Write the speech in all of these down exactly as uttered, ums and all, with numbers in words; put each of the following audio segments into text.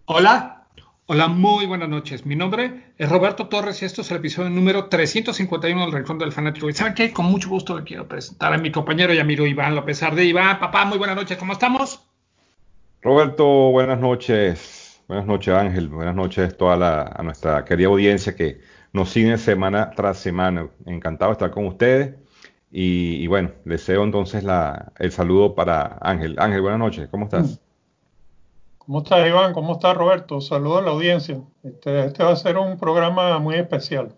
Hola, hola, muy buenas noches. Mi nombre es Roberto Torres y esto es el episodio número trescientos cincuenta y uno del Rincón del Fanático. ¿Y saben qué? Con mucho gusto le quiero presentar a mi compañero y amigo Iván López Arde. Iván, papá, muy buenas noches, ¿cómo estamos? Roberto, buenas noches. Buenas noches, Ángel. Buenas noches toda la, a nuestra querida audiencia que nos sigue semana tras semana. Encantado de estar con ustedes. Y, y bueno, deseo entonces la, el saludo para Ángel. Ángel, buenas noches. ¿Cómo Mm. estás? ¿Cómo estás, Iván? ¿Cómo estás, Roberto? Saludos a la audiencia. Este, este va a ser un programa muy especial.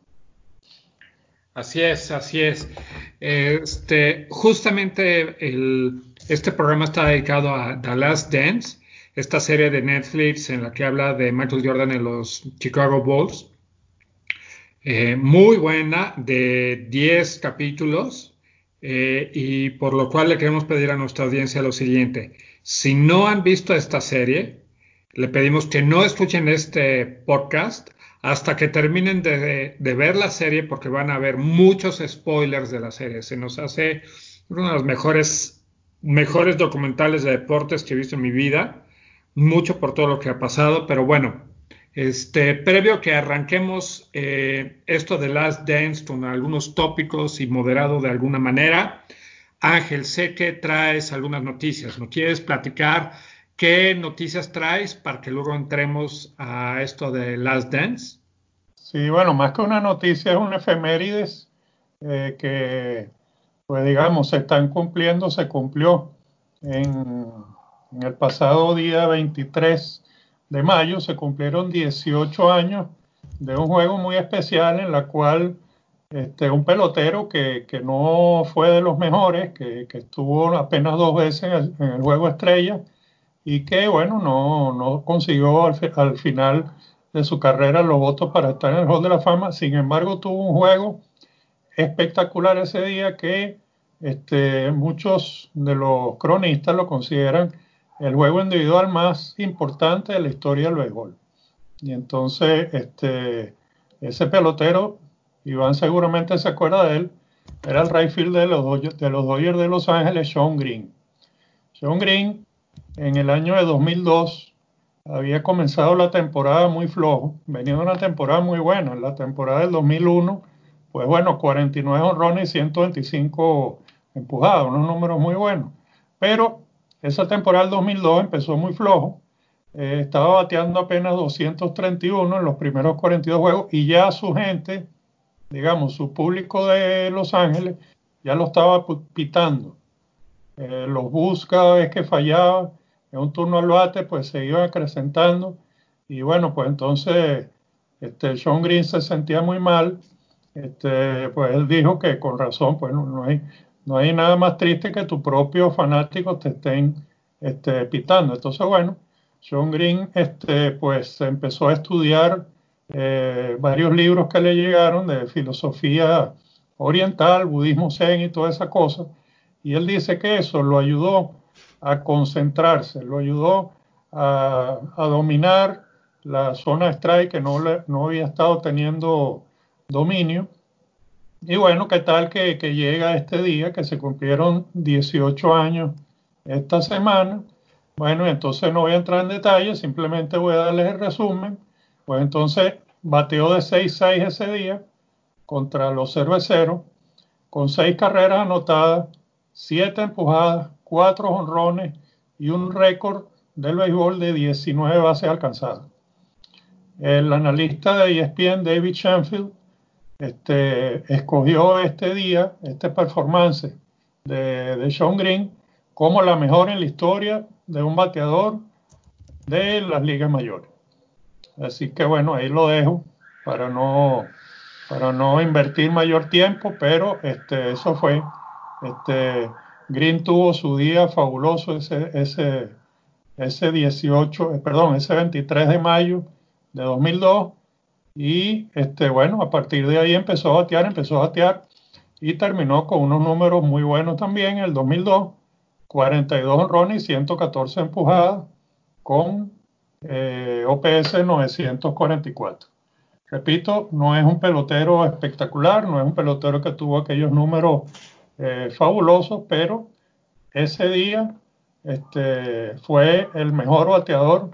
Así es, así es. Este, justamente el, este programa está dedicado a The Last Dance, esta serie de Netflix en la que habla de Michael Jordan en los Chicago Bulls. Eh, muy buena, de diez capítulos, eh, y por lo cual le queremos pedir a nuestra audiencia lo siguiente. Si no han visto esta serie, le pedimos que no escuchen este podcast hasta que terminen de, de ver la serie porque van a ver muchos spoilers de la serie. Se nos hace uno de los mejores, mejores documentales de deportes que he visto en mi vida, mucho por todo lo que ha pasado, pero bueno. Este, previo que arranquemos eh, esto de Last Dance con algunos tópicos y moderado de alguna manera, Ángel, sé que traes algunas noticias. ¿No quieres platicar qué noticias traes para que luego entremos a esto de Last Dance? Sí, bueno, más que una noticia, es una efemérides eh, que, pues digamos, se están cumpliendo, se cumplió en, en el pasado día veintitrés de mayo, se cumplieron dieciocho años de un juego muy especial en la cual este, un pelotero que, que no fue de los mejores, que, que estuvo apenas dos veces en el, en el juego estrella, y que, bueno, no, no consiguió al, fi- al final de su carrera los votos para estar en el Hall de la Fama. Sin embargo, tuvo un juego espectacular ese día que este, muchos de los cronistas lo consideran el juego individual más importante de la historia del béisbol. Y entonces, este, ese pelotero, Iván seguramente se acuerda de él, era el right field de los, Dodgers- de los Dodgers de Los Ángeles, Shawn Green. Shawn Green, en el año de dos mil dos, había comenzado la temporada muy flojo, venía de una temporada muy buena. En la temporada del dos mil uno, pues bueno, cuarenta y nueve honrones y ciento veinticinco empujados, unos números muy buenos. Pero esa temporada del dos mil dos empezó muy flojo, eh, estaba bateando apenas doscientos treinta y uno en los primeros cuarenta y dos juegos, y ya su gente, digamos, su público de Los Ángeles, ya lo estaba pitando. Eh, los Bulls cada vez que fallaba en un turno al bate, pues se iban acrecentando. Y bueno, pues entonces este, Shawn Green se sentía muy mal. Este, pues él dijo que con razón, pues no, no hay, no hay nada más triste que tus propios fanáticos te estén este, pitando. Entonces, bueno, Shawn Green este, pues empezó a estudiar eh, varios libros que le llegaron de filosofía oriental, budismo zen y toda esa cosa, y él dice que eso lo ayudó a concentrarse, lo ayudó a, a dominar la zona strike que no, le, no había estado teniendo dominio. Y bueno, ¿qué tal que, que llega este día, que se cumplieron dieciocho años esta semana? Bueno, entonces no voy a entrar en detalle, simplemente voy a darles el resumen. Pues entonces bateó de seis seis ese día contra los cerveceros, con seis carreras anotadas, siete empujadas, cuatro jonrones y un récord del béisbol de diecinueve bases alcanzadas. El analista de E S P N, David Shanfield, este, escogió este día, este performance de, de Shawn Green, como la mejor en la historia de un bateador de las ligas mayores. Así que bueno, ahí lo dejo para no, para no invertir mayor tiempo, pero este, eso fue. Este, Green tuvo su día fabuloso ese, ese, ese dieciocho, eh, perdón, ese veintitrés de mayo de dos mil dos, y este, bueno, a partir de ahí empezó a batear, empezó a batear y terminó con unos números muy buenos también en el dos mil dos, cuarenta y dos honrones y ciento catorce empujadas con eh, O P S novecientos cuarenta y cuatro. Repito, no es un pelotero espectacular, no es un pelotero que tuvo aquellos números eh, fabulosos, pero ese día este, fue el mejor bateador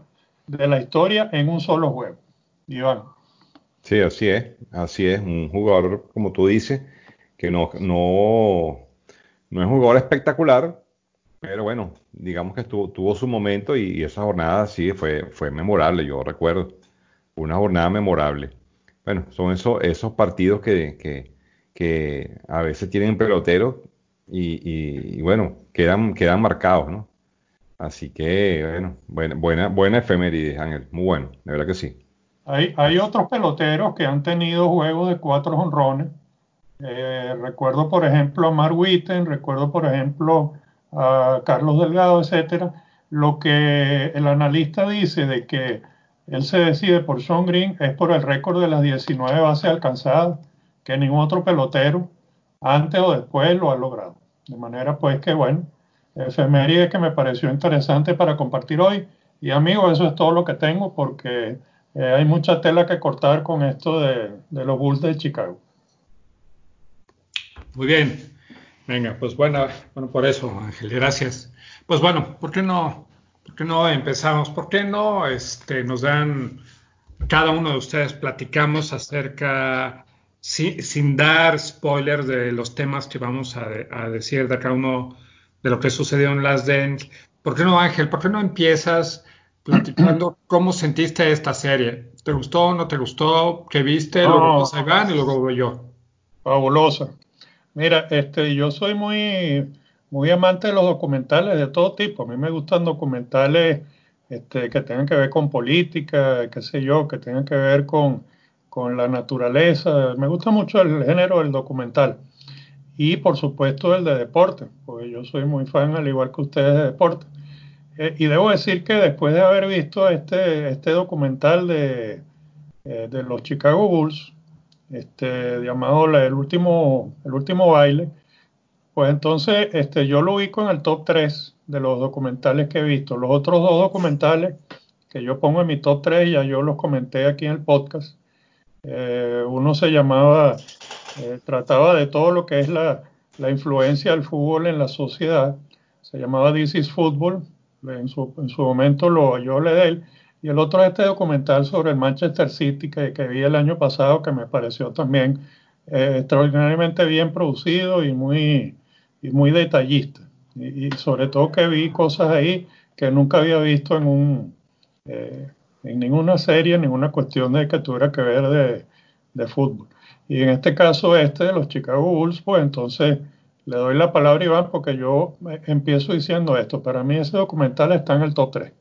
de la historia en un solo juego. Iván. Sí, así es, así es, un jugador, como tú dices, que no, no, no es un jugador espectacular, pero bueno, digamos que estuvo, tuvo su momento y, y esa jornada sí fue, fue memorable, yo recuerdo, una jornada memorable. Bueno, son esos, esos partidos que, que, que a veces tienen peloteros y, y- y bueno, quedan, quedan marcados, ¿no? Así que, bueno, buena, buena, buena efeméride, Ángel, muy bueno, de verdad que sí. Hay, hay otros peloteros que han tenido juegos de cuatro jonrones. Eh, recuerdo, por ejemplo, a Mark Whiten, recuerdo, por ejemplo, a Carlos Delgado, etcétera. Lo que el analista dice de que él se decide por Shawn Green es por el récord de las diecinueve bases alcanzadas, que ningún otro pelotero antes o después lo ha logrado. De manera pues que, bueno, efeméride que me pareció interesante para compartir hoy. Y amigos, eso es todo lo que tengo porque eh, hay mucha tela que cortar con esto de, de los Bulls de Chicago. Muy bien. Venga, pues bueno, bueno, por eso, Ángel, gracias. Pues bueno, ¿por qué no, por qué no empezamos? ¿Por qué no, este, nos dan, cada uno de ustedes platicamos acerca, si- sin dar spoilers de los temas que vamos a, de- a decir de cada uno de lo que sucedió en Last Dance? ¿Por qué no, Ángel? ¿Por qué no empiezas platicando cómo sentiste esta serie? ¿Te gustó, no te gustó? ¿Qué viste? Luego No, pasa Iván y luego voy yo. fabulosa. Mira, este, yo soy muy, muy amante de los documentales de todo tipo. A mí me gustan documentales este, que tengan que ver con política, qué sé yo, que tengan que ver con, con la naturaleza. Me gusta mucho el género del documental. Y por supuesto el de deporte, porque yo soy muy fan, al igual que ustedes, de deporte. Eh, y debo decir que después de haber visto este, este documental de, eh, de los Chicago Bulls, este, llamado la- el último, el último baile, pues entonces este, yo lo ubico en el top tres de los documentales que he visto. Los otros dos documentales que yo pongo en mi top tres, ya yo los comenté aquí en el podcast. Eh, uno se llamaba, eh, trataba de todo lo que es la, la influencia del fútbol en la sociedad. Se llamaba This is Football. En su, en su momento lo, yo le de él. Y el otro es este documental sobre el Manchester City que, que vi el año pasado, que me pareció también eh, extraordinariamente bien producido y muy, y muy detallista. Y, y sobre todo que vi cosas ahí que nunca había visto en un, eh, en ninguna serie, ninguna cuestión de que tuviera que ver de, de fútbol. Y en este caso, este de los Chicago Bulls, pues entonces le doy la palabra a Iván porque yo eh, empiezo diciendo esto. Para mí ese documental está en el top tres.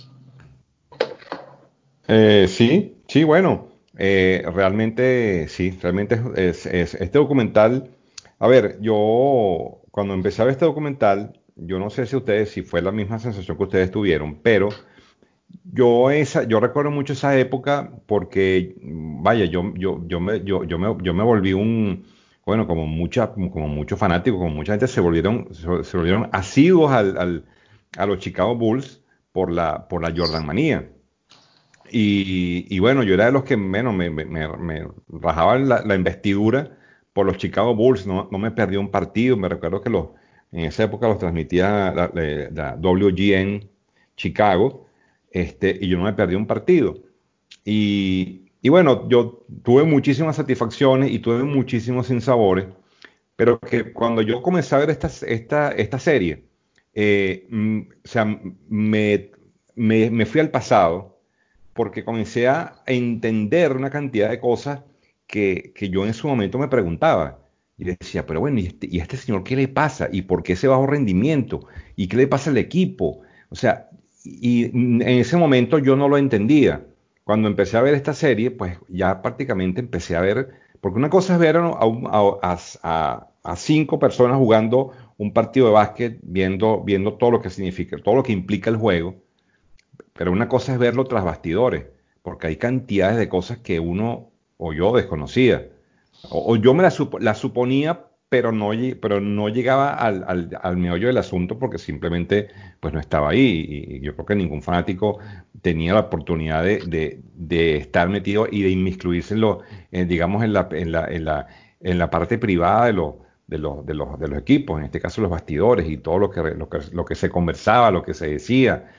Eh, sí, sí, bueno, eh, realmente sí, realmente es, es- este documental, a ver, yo cuando empecé a ver este documental, yo no sé si ustedes, si fue la misma sensación que ustedes tuvieron, pero yo, esa, yo recuerdo mucho esa época porque, mm, vaya, yo, yo, yo me, yo, yo me, yo me volví un, bueno, como mucha, como muchos fanáticos, como mucha gente se volvieron, se, se volvieron asiduos al, al- a los Chicago Bulls por la, por la Jordan manía. Y, y bueno, yo era de los que menos me, me, me, me rajaban la, la investidura por los Chicago Bulls, no, no me perdí un partido, me recuerdo que los, en esa época los transmitía la, la- la W G N Chicago, este, y yo no me perdí un partido. Y, y bueno, yo tuve muchísimas satisfacciones y tuve muchísimos sinsabores, pero que cuando yo comencé a ver esta, esta, esta serie, eh, mm, o sea, me, me, me fui al pasado porque comencé a entender una cantidad de cosas que, que yo en su momento me preguntaba. Y decía, pero bueno, ¿y este, ¿y a este señor qué le pasa? ¿Y por qué ese bajo rendimiento? ¿Y qué le pasa al equipo? O sea, y en ese momento yo no lo entendía. Cuando empecé a ver esta serie, pues ya prácticamente empecé a ver, porque una cosa es ver a, un- a- a- a cinco personas jugando un partido de básquet, viendo, viendo todo lo que significa, todo lo que implica el juego, pero una cosa es verlo tras bastidores, porque hay cantidades de cosas que uno o yo desconocía. O, o yo me las supo- las suponía, pero no, lle- pero no llegaba al, al, al meollo del asunto porque simplemente pues no estaba ahí. Y, y yo creo que ningún fanático tenía la oportunidad de, de- de estar metido y de inmiscuirse en lo, en, digamos, en la, en la, en la, en la parte privada de los, de los, de los, de los equipos, en este caso los bastidores y todo lo que, lo que, lo que se conversaba, lo que se decía.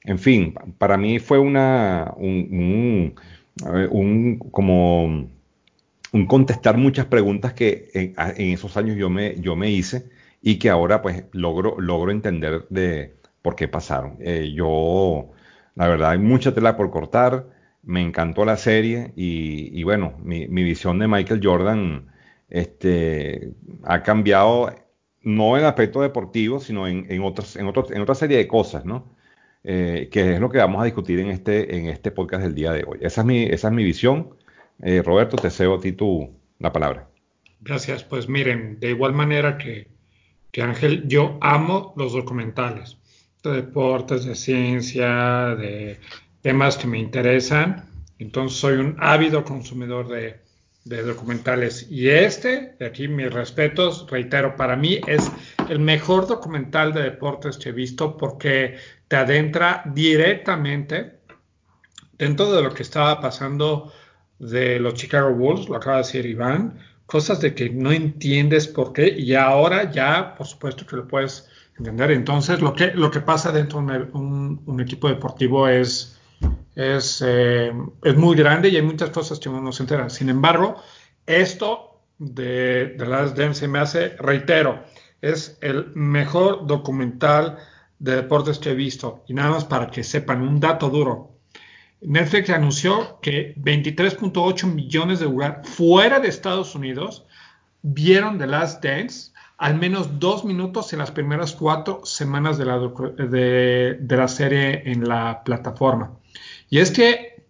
en fin, para mí fue una, un, un, un- como un contestar muchas preguntas que en, en esos años yo me, yo me hice y que ahora pues logro, logro entender de por qué pasaron. Eh, yo, la verdad, hay mucha tela por cortar, me encantó la serie y, y bueno, mi, mi visión de Michael Jordan este, ha cambiado, no en aspecto deportivo, sino en, en, otras, en, otros, en otra serie de cosas, ¿no? Eh, que es lo que vamos a discutir en este, en este podcast del día de hoy. Esa es mi, esa es mi visión. Eh, Roberto, te cedo a ti tu, la palabra. Gracias. Pues miren, de igual manera que, que Ángel, yo amo los documentales de deportes, de ciencia, de temas que me interesan. Entonces soy un ávido consumidor de, de documentales. Y este, de aquí mis respetos, reitero, para mí es el mejor documental de deportes que he visto porque te adentra directamente dentro de lo que estaba pasando de los Chicago Bulls, lo acaba de decir Iván, cosas de que no entiendes por qué y ahora ya, por supuesto que lo puedes entender. Entonces, lo que, lo que pasa dentro de un, un, un equipo deportivo es, es, eh, es, muy grande y hay muchas cosas que uno no se entera. Sin embargo, esto de, de Last Dance se me hace, reitero, es el mejor documental de deportes que he visto. Y nada más para que sepan, un dato duro. Netflix anunció que veintitrés punto ocho millones de lugares fuera de Estados Unidos vieron The Last Dance al menos dos minutos en las primeras cuatro semanas de la, de, de la serie en la plataforma. Y es que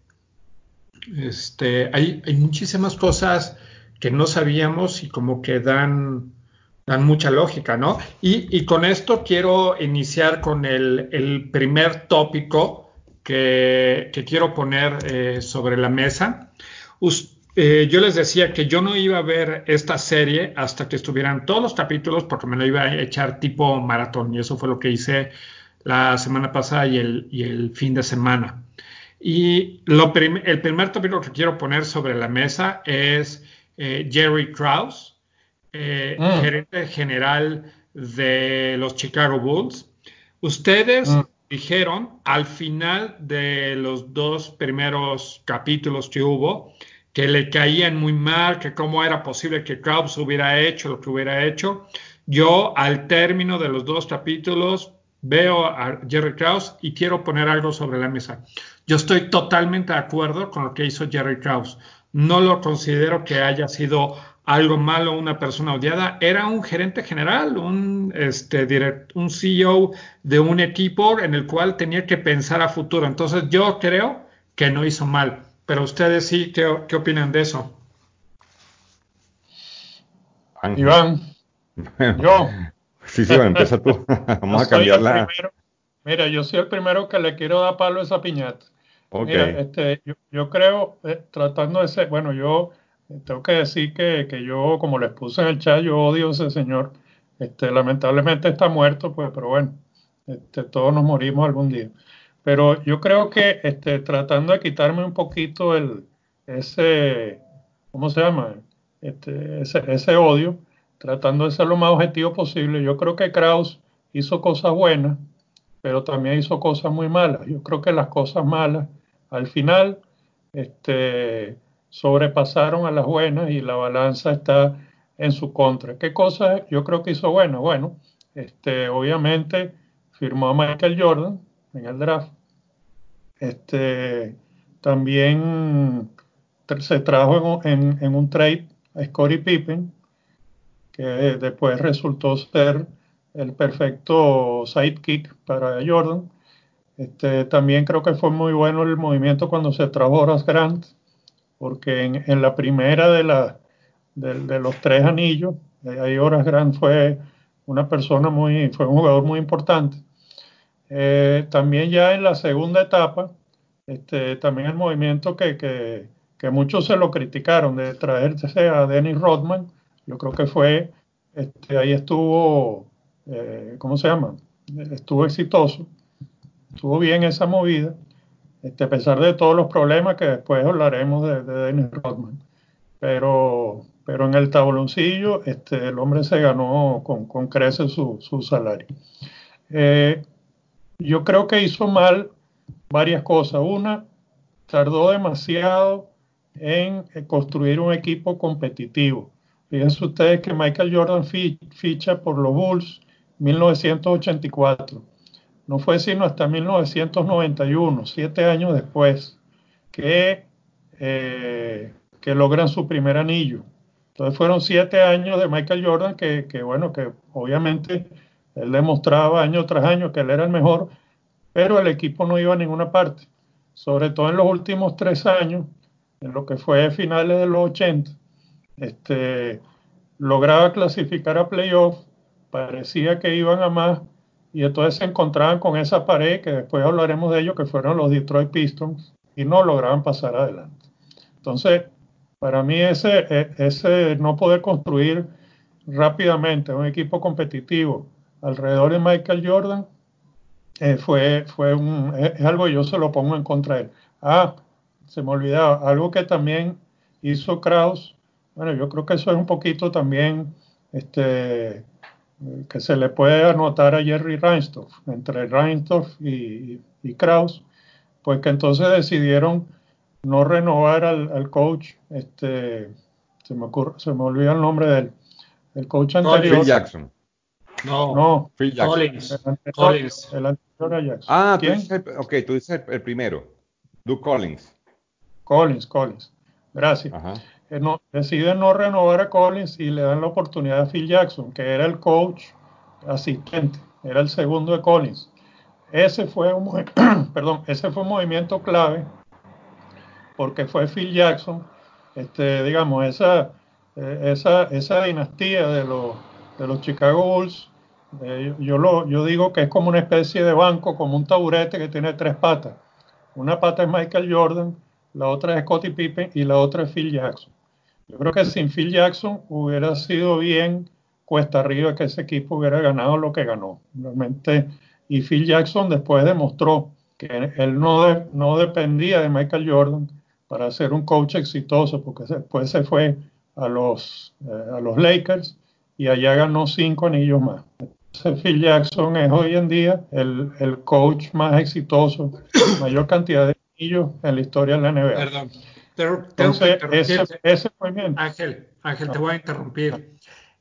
este, hay, hay muchísimas cosas que no sabíamos y como que dan, dan mucha lógica, ¿no? Y, y con esto quiero iniciar con el, el primer tópico que, que quiero poner eh, sobre la mesa. Us, eh, yo les decía que yo no iba a ver esta serie hasta que estuvieran todos los capítulos porque me lo iba a echar tipo maratón y eso fue lo que hice la semana pasada y el, y el fin de semana. Y lo prim el primer tópico que quiero poner sobre la mesa es eh, Jerry Krause, eh, Mm, gerente general de los Chicago Bulls. Ustedes mm. dijeron al final de los dos primeros capítulos que hubo que le caían muy mal, que cómo era posible que Krause hubiera hecho lo que hubiera hecho. Yo al término de los dos capítulos veo a Jerry Krause y quiero poner algo sobre la mesa. Yo estoy totalmente de acuerdo con lo que hizo Jerry Krause. No lo considero que haya sido algo malo, una persona odiada. Era un gerente general, un, este, direct, un C E O de un equipo en el cual tenía que pensar a futuro. Entonces yo creo que no hizo mal. Pero ustedes sí, ¿qué, qué opinan de eso? Ángel. Iván, yo, Sí, sí, bueno, empieza tú. yo Vamos a soy el cambiarla. primero. Mira, yo soy el primero que le quiero dar palo a esa piñata. Ok. Mira, este, yo, yo creo, eh, tratando de ser, bueno, yo eh, tengo que decir que, que yo, como les puse en el chat, yo odio a ese señor. Este, lamentablemente está muerto, pues, pero bueno, este, todos nos morimos algún día. Pero yo creo que este, tratando de quitarme un poquito el, ese, ¿cómo se llama? Este, ese, ese odio, tratando de ser lo más objetivo posible, yo creo que Kraus hizo cosas buenas, pero también hizo cosas muy malas. Yo creo que las cosas malas al final este, sobrepasaron a las buenas y la balanza está en su contra. ¿Qué cosas yo creo que hizo buenas? Bueno, este, obviamente firmó a Michael Jordan en el draft. Este, también se trajo en, en, en un trade a Scottie Pippen, que después resultó ser el perfecto sidekick para Jordan. Este, también creo que fue muy bueno el movimiento cuando se trajo Horace Grant, porque en, en la primera de, la, de, de, los tres anillos, ahí Horace Grant fue una persona muy, fue un jugador muy importante. Eh, también ya en la segunda etapa, este, también el movimiento que, que, que, muchos se lo criticaron de traerse a Dennis Rodman, yo creo que fue, este, ahí estuvo, eh, ¿cómo se llama? Estuvo exitoso, estuvo bien esa movida, este, a pesar de todos los problemas que después hablaremos de, de Dennis Rodman. Pero, pero en el tabloncillo este, el hombre se ganó con, con creces su, su salario. Eh, yo creo que hizo mal varias cosas. Una, tardó demasiado en construir un equipo competitivo. Fíjense ustedes que Michael Jordan ficha por los Bulls en mil novecientos ochenta y cuatro. No fue sino hasta mil novecientos noventa y uno, siete años después, que, eh, que logran su primer anillo. Entonces fueron siete años de Michael Jordan que, que, bueno, que obviamente él demostraba año tras año que él era el mejor, pero el equipo no iba a ninguna parte. Sobre todo en los últimos tres años, en lo que fue finales de los ochenta, este, lograba clasificar a playoff, parecía que iban a más, y entonces se encontraban con esa pared, que después hablaremos de ello, que fueron los Detroit Pistons, y no lograban pasar adelante. Entonces, para mí ese, ese no poder construir rápidamente un equipo competitivo alrededor de Michael Jordan eh, fue, fue un, es, es algo que yo se lo pongo en contra de él. Ah, se me olvidaba, algo que también hizo Krause, bueno, yo creo que eso es un poquito también este, que se le puede anotar a Jerry Reinsdorf, entre Reinsdorf y, y Krause, pues que entonces decidieron no renovar al, al coach, este, se me ocurre, se me olvida el nombre de él, el coach anterior. Phil Jackson. No, No, Phil Jackson. Collins. el anterior, Collins. el anterior a Jackson. Ah, tú ¿Quién? dices el, ok, tú dices el, el primero, Doug Collins. Collins, Collins. Gracias. Ajá. Eh, no, deciden no renovar a Collins y le dan la oportunidad a Phil Jackson, que era el coach asistente, era el segundo de Collins. Ese fue un, perdón, ese fue un movimiento clave porque fue Phil Jackson, este, digamos, esa, eh, esa, esa dinastía de los, de los Chicago Bulls, eh, yo, lo, yo digo que es como una especie de banco, como un taburete que tiene tres patas. Una pata es Michael Jordan, la otra es Scottie Pippen y la otra es Phil Jackson. Yo creo que sin Phil Jackson hubiera sido bien cuesta arriba que ese equipo hubiera ganado lo que ganó. Realmente, y Phil Jackson después demostró que él no, de, no dependía de Michael Jordan para ser un coach exitoso, porque después se fue a los, eh, a los Lakers y allá ganó cinco anillos más. Entonces, Phil Jackson es hoy en día el, el coach más exitoso, mayor cantidad de anillos en la historia de la N B A. Perdón, tengo, tengo que Entonces, ese, interrumpirte. ese movimiento. Ángel, Ángel, te No, voy a interrumpir.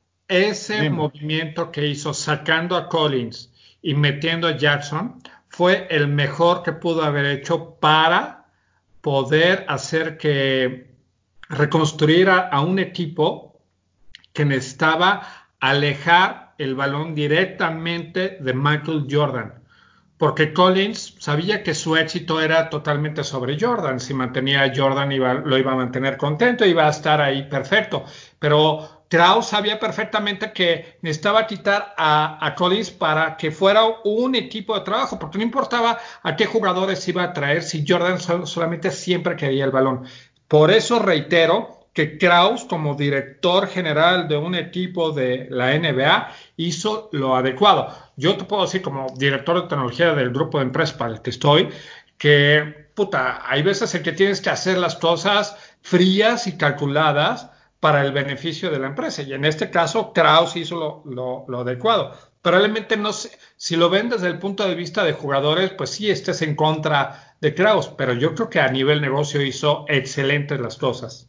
Ese dime. movimiento que hizo sacando a Collins y metiendo a Jackson fue el mejor que pudo haber hecho para poder hacer que reconstruir a, a un equipo que necesitaba alejar el balón directamente de Michael Jordan. Porque Collins sabía que su éxito era totalmente sobre Jordan. Si mantenía a Jordan, iba, lo iba a mantener contento, iba a estar ahí perfecto. Pero Krause sabía perfectamente que necesitaba quitar a, a Collins para que fuera un equipo de trabajo, porque no importaba a qué jugadores iba a traer si Jordan sol, solamente siempre quería el balón. Por eso reitero que Krause, como director general de un equipo de la N B A, hizo lo adecuado. Yo te puedo decir, como director de tecnología del grupo de empresas para el que estoy, que puta, hay veces en que tienes que hacer las cosas frías y calculadas para el beneficio de la empresa. Y en este caso, Krause hizo lo, lo, lo adecuado. Probablemente no sé, si lo ven desde el punto de vista de jugadores, pues sí estés en contra de Krause, pero yo creo que a nivel negocio hizo excelentes las cosas.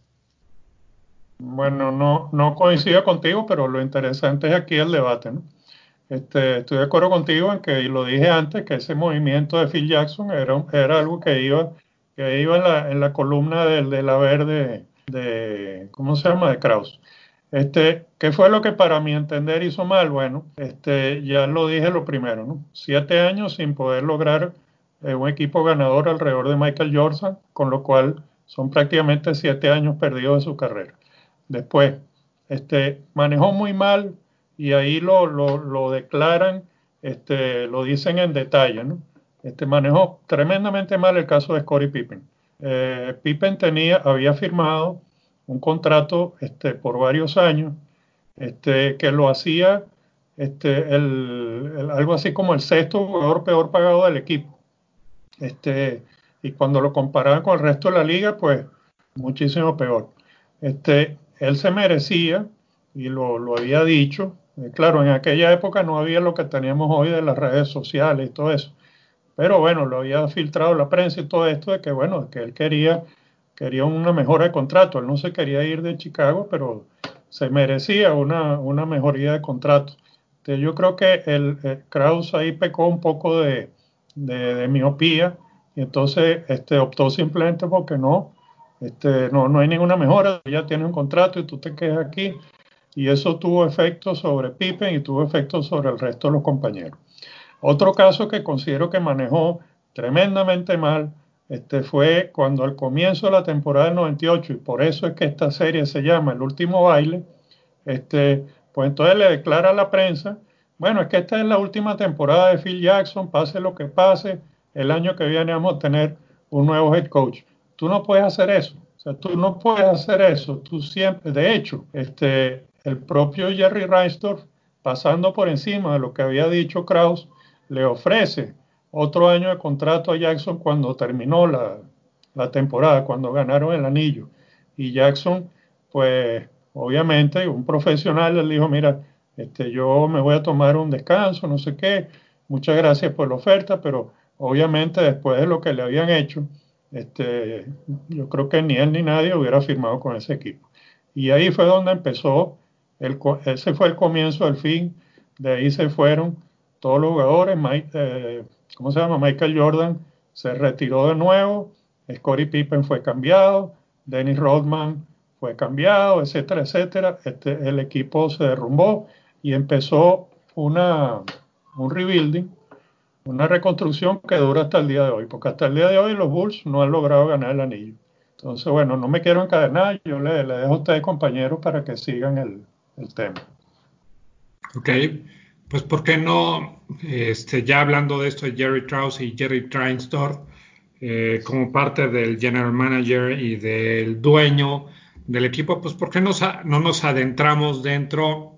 Bueno, no, no coincido contigo, pero lo interesante es aquí el debate, ¿no? Este, estoy de acuerdo contigo en que, y lo dije antes, que ese movimiento de Phil Jackson era, era algo que iba, que iba en la, en la columna del, de la verde de, ¿cómo se llama? De Krause. Este, ¿qué fue lo que para mi entender hizo mal? Bueno, este, ya lo dije lo primero, ¿no? Siete años sin poder lograr eh, un equipo ganador alrededor de Michael Jordan, con lo cual son prácticamente siete años perdidos de su carrera. Después, este, manejó muy mal y ahí lo, lo, lo declaran, este, lo dicen en detalle, ¿no? Este, manejó tremendamente mal el caso de Scottie Pippen. Eh, Pippen tenía, había firmado un contrato este, por varios años este, que lo hacía este, el, el, algo así como el sexto jugador peor pagado del equipo. Este, y cuando lo comparaban con el resto de la liga, pues muchísimo peor. Este, él se merecía, y lo, lo había dicho, eh, claro, en aquella época no había lo que teníamos hoy de las redes sociales y todo eso, pero bueno, lo había filtrado la prensa y todo esto de que, bueno, que él quería, quería una mejora de contrato. Él no se quería ir de Chicago, pero se merecía una, una mejoría de contrato. Entonces, yo creo que el, el Krause ahí pecó un poco de, de, de miopía y entonces este, optó simplemente porque no, este, no, no hay ninguna mejora, ya tiene un contrato y tú te quedas aquí. Y eso tuvo efectos sobre Pippen y tuvo efectos sobre el resto de los compañeros. Otro caso que considero que manejó tremendamente mal este, fue cuando al comienzo de la temporada del noventa y ocho, y por eso es que esta serie se llama El Último Baile, este, pues entonces le declara a la prensa, bueno, es que esta es la última temporada de Phil Jackson, pase lo que pase, el año que viene vamos a tener un nuevo head coach. Tú no puedes hacer eso, o sea, tú no puedes hacer eso, tú siempre, de hecho, este, el propio Jerry Reinsdorf, pasando por encima de lo que había dicho Krause, le ofrece otro año de contrato a Jackson cuando terminó la, la temporada, cuando ganaron el anillo. Y Jackson, pues obviamente un profesional le dijo, mira, este, yo me voy a tomar un descanso, no sé qué, muchas gracias por la oferta, pero obviamente después de lo que le habían hecho, este, yo creo que ni él ni nadie hubiera firmado con ese equipo. Y ahí fue donde empezó, el, ese fue el comienzo del fin, de ahí se fueron todos los jugadores, Mike, eh, ¿cómo se llama? Michael Jordan se retiró de nuevo, Scottie Pippen fue cambiado, Dennis Rodman fue cambiado, etcétera, etcétera. Este, el equipo se derrumbó y empezó una, un rebuilding, una reconstrucción que dura hasta el día de hoy, porque hasta el día de hoy los Bulls no han logrado ganar el anillo. Entonces, bueno, no me quiero encadenar, yo le, le dejo a ustedes, compañeros, para que sigan el, el tema. Ok, pues ¿por qué no, este, ya hablando de esto de Jerry Krause y Jerry Reinsdorf, eh, como parte del general manager y del dueño del equipo, pues ¿por qué no, no nos adentramos dentro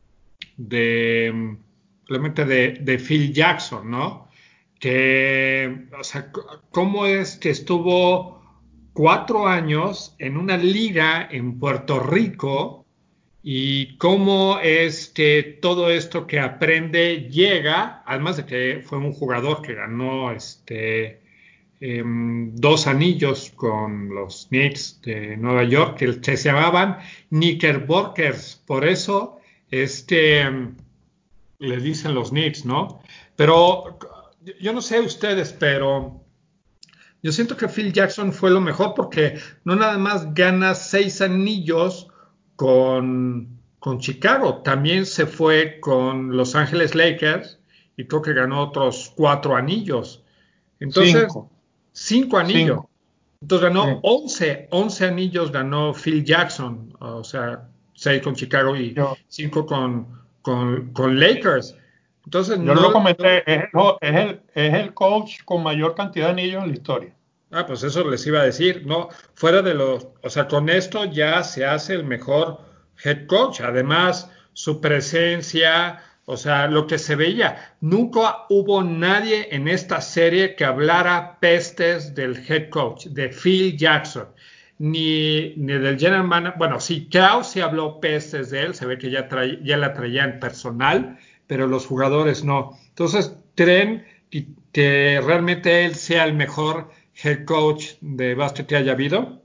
de, realmente de, de Phil Jackson, ¿no? Que, o sea, ¿cómo es que estuvo cuatro años en una liga en Puerto Rico y cómo es que todo esto que aprende llega, además de que fue un jugador que ganó este, eh, dos anillos con los Knicks de Nueva York, que, que se llamaban Knickerbockers, por eso este, le dicen los Knicks, ¿no? Pero yo no sé ustedes, pero yo siento que Phil Jackson fue lo mejor porque no nada más gana seis anillos con, con Chicago, también se fue con Los Ángeles Lakers y creo que ganó otros cuatro anillos. Entonces, Cinco, cinco anillos. cinco, Entonces sí. ganó once, once anillos ganó Phil Jackson, o sea, seis con Chicago y Yo, cinco con, con, con Lakers. Entonces, yo no, lo comenté, es el, es, el, es el coach con mayor cantidad de anillos en la historia. Ah, pues eso les iba a decir, no, fuera de los, o sea, con esto ya se hace el mejor head coach. Además, su presencia, o sea, lo que se veía, nunca hubo nadie en esta serie que hablara pestes del head coach, de Phil Jackson, ni, ni del general manager. Bueno, sí, Krause sí habló pestes de él, se ve que ya, trae, ya la traía en personal, pero los jugadores no. Entonces, creen que, que realmente él sea el mejor head coach de básquet que haya habido.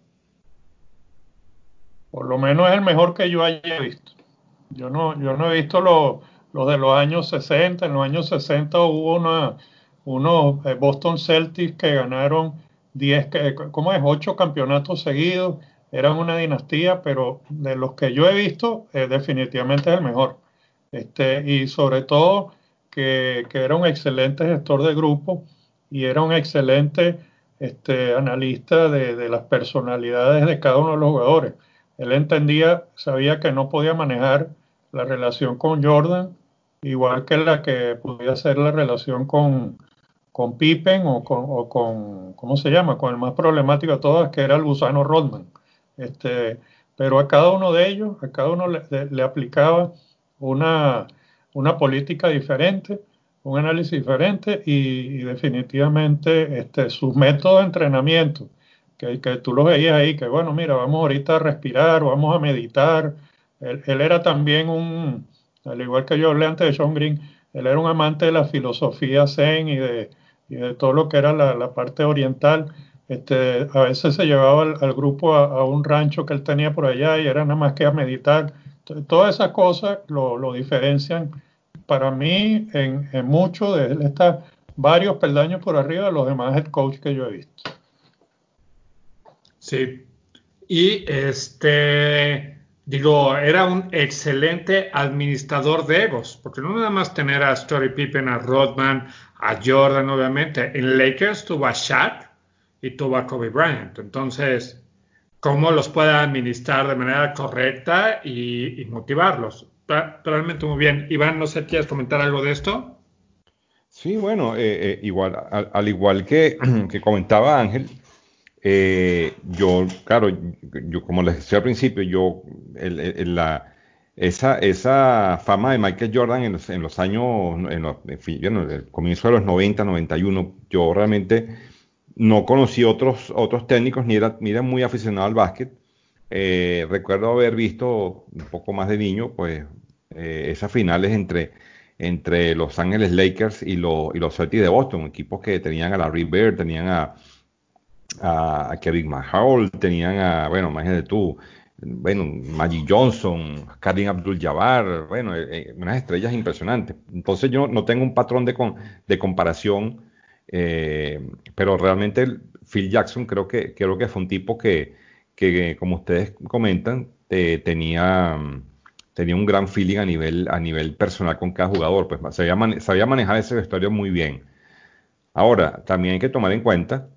Por lo menos es el mejor que yo haya visto. Yo no, yo no he visto los, los de los años sesenta. En los años sesenta hubo una, unos eh, Boston Celtics que ganaron diez, que- ¿cómo es? ocho campeonatos seguidos. Eran una dinastía, pero de los que yo he visto, eh, definitivamente es el mejor. Este, y sobre todo que, que era un excelente gestor de grupo y era un excelente este, analista de, de las personalidades de cada uno de los jugadores. Él entendía, sabía que no podía manejar la relación con Jordan, igual que la que podía ser la relación con, con Pippen o con, o con, ¿cómo se llama? Con el más problemático de todas, que era el gusano Rodman. Este, pero a cada uno de ellos, a cada uno le, le, le aplicaba una, una política diferente, un análisis diferente y, y definitivamente este, sus métodos de entrenamiento que, que tú lo veías ahí, que bueno, mira, vamos ahorita a respirar, vamos a meditar. Él, él era también un, al igual que yo hablé antes de John Green, él era un amante de la filosofía zen y de, y de todo lo que era la, la parte oriental. Este, a veces se llevaba al, al grupo a, a un rancho que él tenía por allá y era nada más que a meditar. Entonces, todas esas cosas lo, lo diferencian para mí en, en mucho de él. Está varios peldaños por arriba de los demás head coach que yo he visto. Sí. Y este, digo, era un excelente administrador de egos, porque no nada más tener a Story Pippen, a Rodman, a Jordan, obviamente. En Lakers tuvo a Shaq y tuvo a Kobe Bryant. Entonces, ¿cómo los puede administrar de manera correcta y, y motivarlos? Realmente muy bien. Iván, no sé, ¿quieres comentar algo de esto? Sí, bueno, eh, eh, igual, al, al igual que, que comentaba Ángel, eh, yo, claro, yo como les decía al principio, yo, el- el- el- la, esa, esa fama de Michael Jordan en los, en los años, en los, en fin, bueno, el comienzo de los noventa, noventa y uno, yo realmente no conocí otros, otros técnicos ni era, ni era muy aficionado al básquet. Eh, recuerdo haber visto un poco más de niño, pues, eh, esas finales entre, entre Los Ángeles Lakers y, lo- y los Celtics de Boston, equipos que tenían a Larry Bird, tenían a, a, a Kevin McHale, tenían a, bueno, imagínate tú, bueno, Magic Johnson, Kareem Abdul-Jabbar, bueno, eh, eh, unas estrellas impresionantes. Entonces yo no tengo un patrón de, con- de comparación, eh, pero realmente el- Phil Jackson creo que, creo que fue un tipo que, que como ustedes comentan, eh, tenía, mm, tenía un gran feeling a nivel, a nivel personal con cada jugador, pues sabía, mane- sabía manejar ese vestuario muy bien. Ahora, también hay que tomar en cuenta,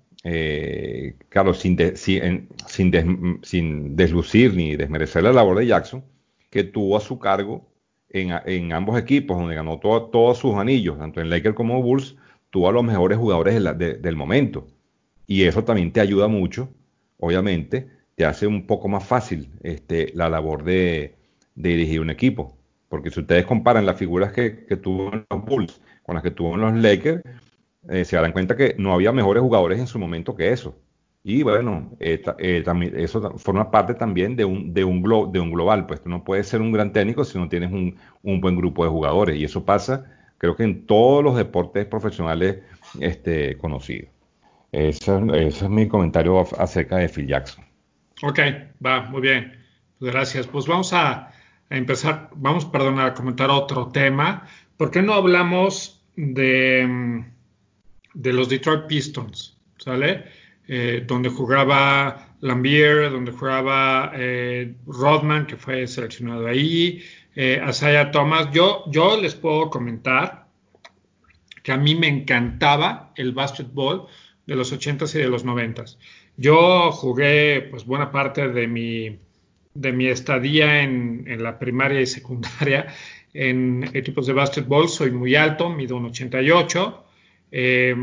eh, claro, sin, de- si- en- sin, des- sin deslucir ni desmerecer la labor de Jackson, que tuvo a su cargo en, a- en ambos equipos, donde ganó todo- todos sus anillos, tanto en Lakers como Bulls, tuvo a los mejores jugadores de la- de- del momento. Y eso también te ayuda mucho, obviamente, te hace un poco más fácil este, la labor de, de dirigir un equipo. Porque si ustedes comparan las figuras que, que tuvo en los Bulls con las que tuvo en los Lakers, eh, se darán cuenta que no había mejores jugadores en su momento que eso. Y bueno, eh, ta- eh, también, eso ta- forma parte también de un, de un, glo- de un global, pues tú no puedes ser un gran técnico si no tienes un, un buen grupo de jugadores. Y eso pasa, creo que en todos los deportes profesionales este, conocidos. Ese, ese es mi comentario af- acerca de Phil Jackson. Ok, va, muy bien. Pues gracias. Pues vamos a, a empezar, vamos, perdón, a comentar otro tema. ¿Por qué no hablamos de, mm, de los Detroit Pistons? ¿Sale? Eh, donde jugaba Lambier, donde jugaba eh, Rodman, que fue seleccionado ahí, eh, Isaiah Thomas. Yo, yo les puedo comentar que a mí me encantaba el básquetbol de los ochentas y de los noventas. Yo jugué pues buena parte de mi, de mi estadía en, en la primaria y secundaria en equipos de básquetbol. Soy muy alto, mido un ochenta y ocho eh,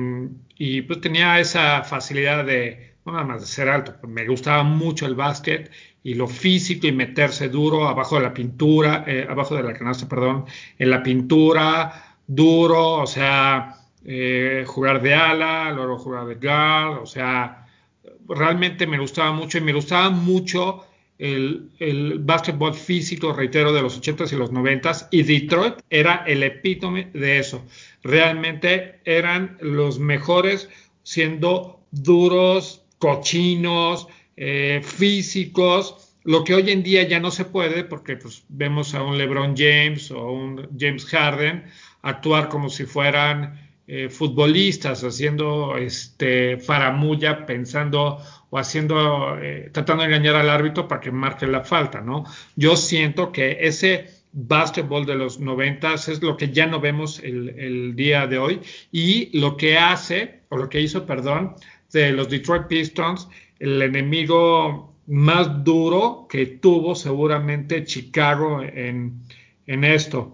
y pues tenía esa facilidad de, no nada más de ser alto, pues me gustaba mucho el básquet y lo físico y meterse duro abajo de la pintura, eh, abajo de la canasta, perdón, en la pintura, duro, o sea, eh, jugar de ala, luego jugar de guard, o sea, realmente me gustaba mucho y me gustaba mucho el, el básquetbol físico, reitero, de los ochentas y los noventas, y Detroit era el epítome de eso. Realmente eran los mejores siendo duros, cochinos, eh, físicos, lo que hoy en día ya no se puede porque pues, vemos a un LeBron James o un James Harden actuar como si fueran eh, futbolistas, haciendo este, faramulla, pensando o haciendo, eh, tratando de engañar al árbitro para que marque la falta, ¿no? Yo siento que ese básquetbol de los noventas es lo que ya no vemos el, el día de hoy y lo que hace, o lo que hizo, perdón, de los Detroit Pistons, el enemigo más duro que tuvo seguramente Chicago en, en esto.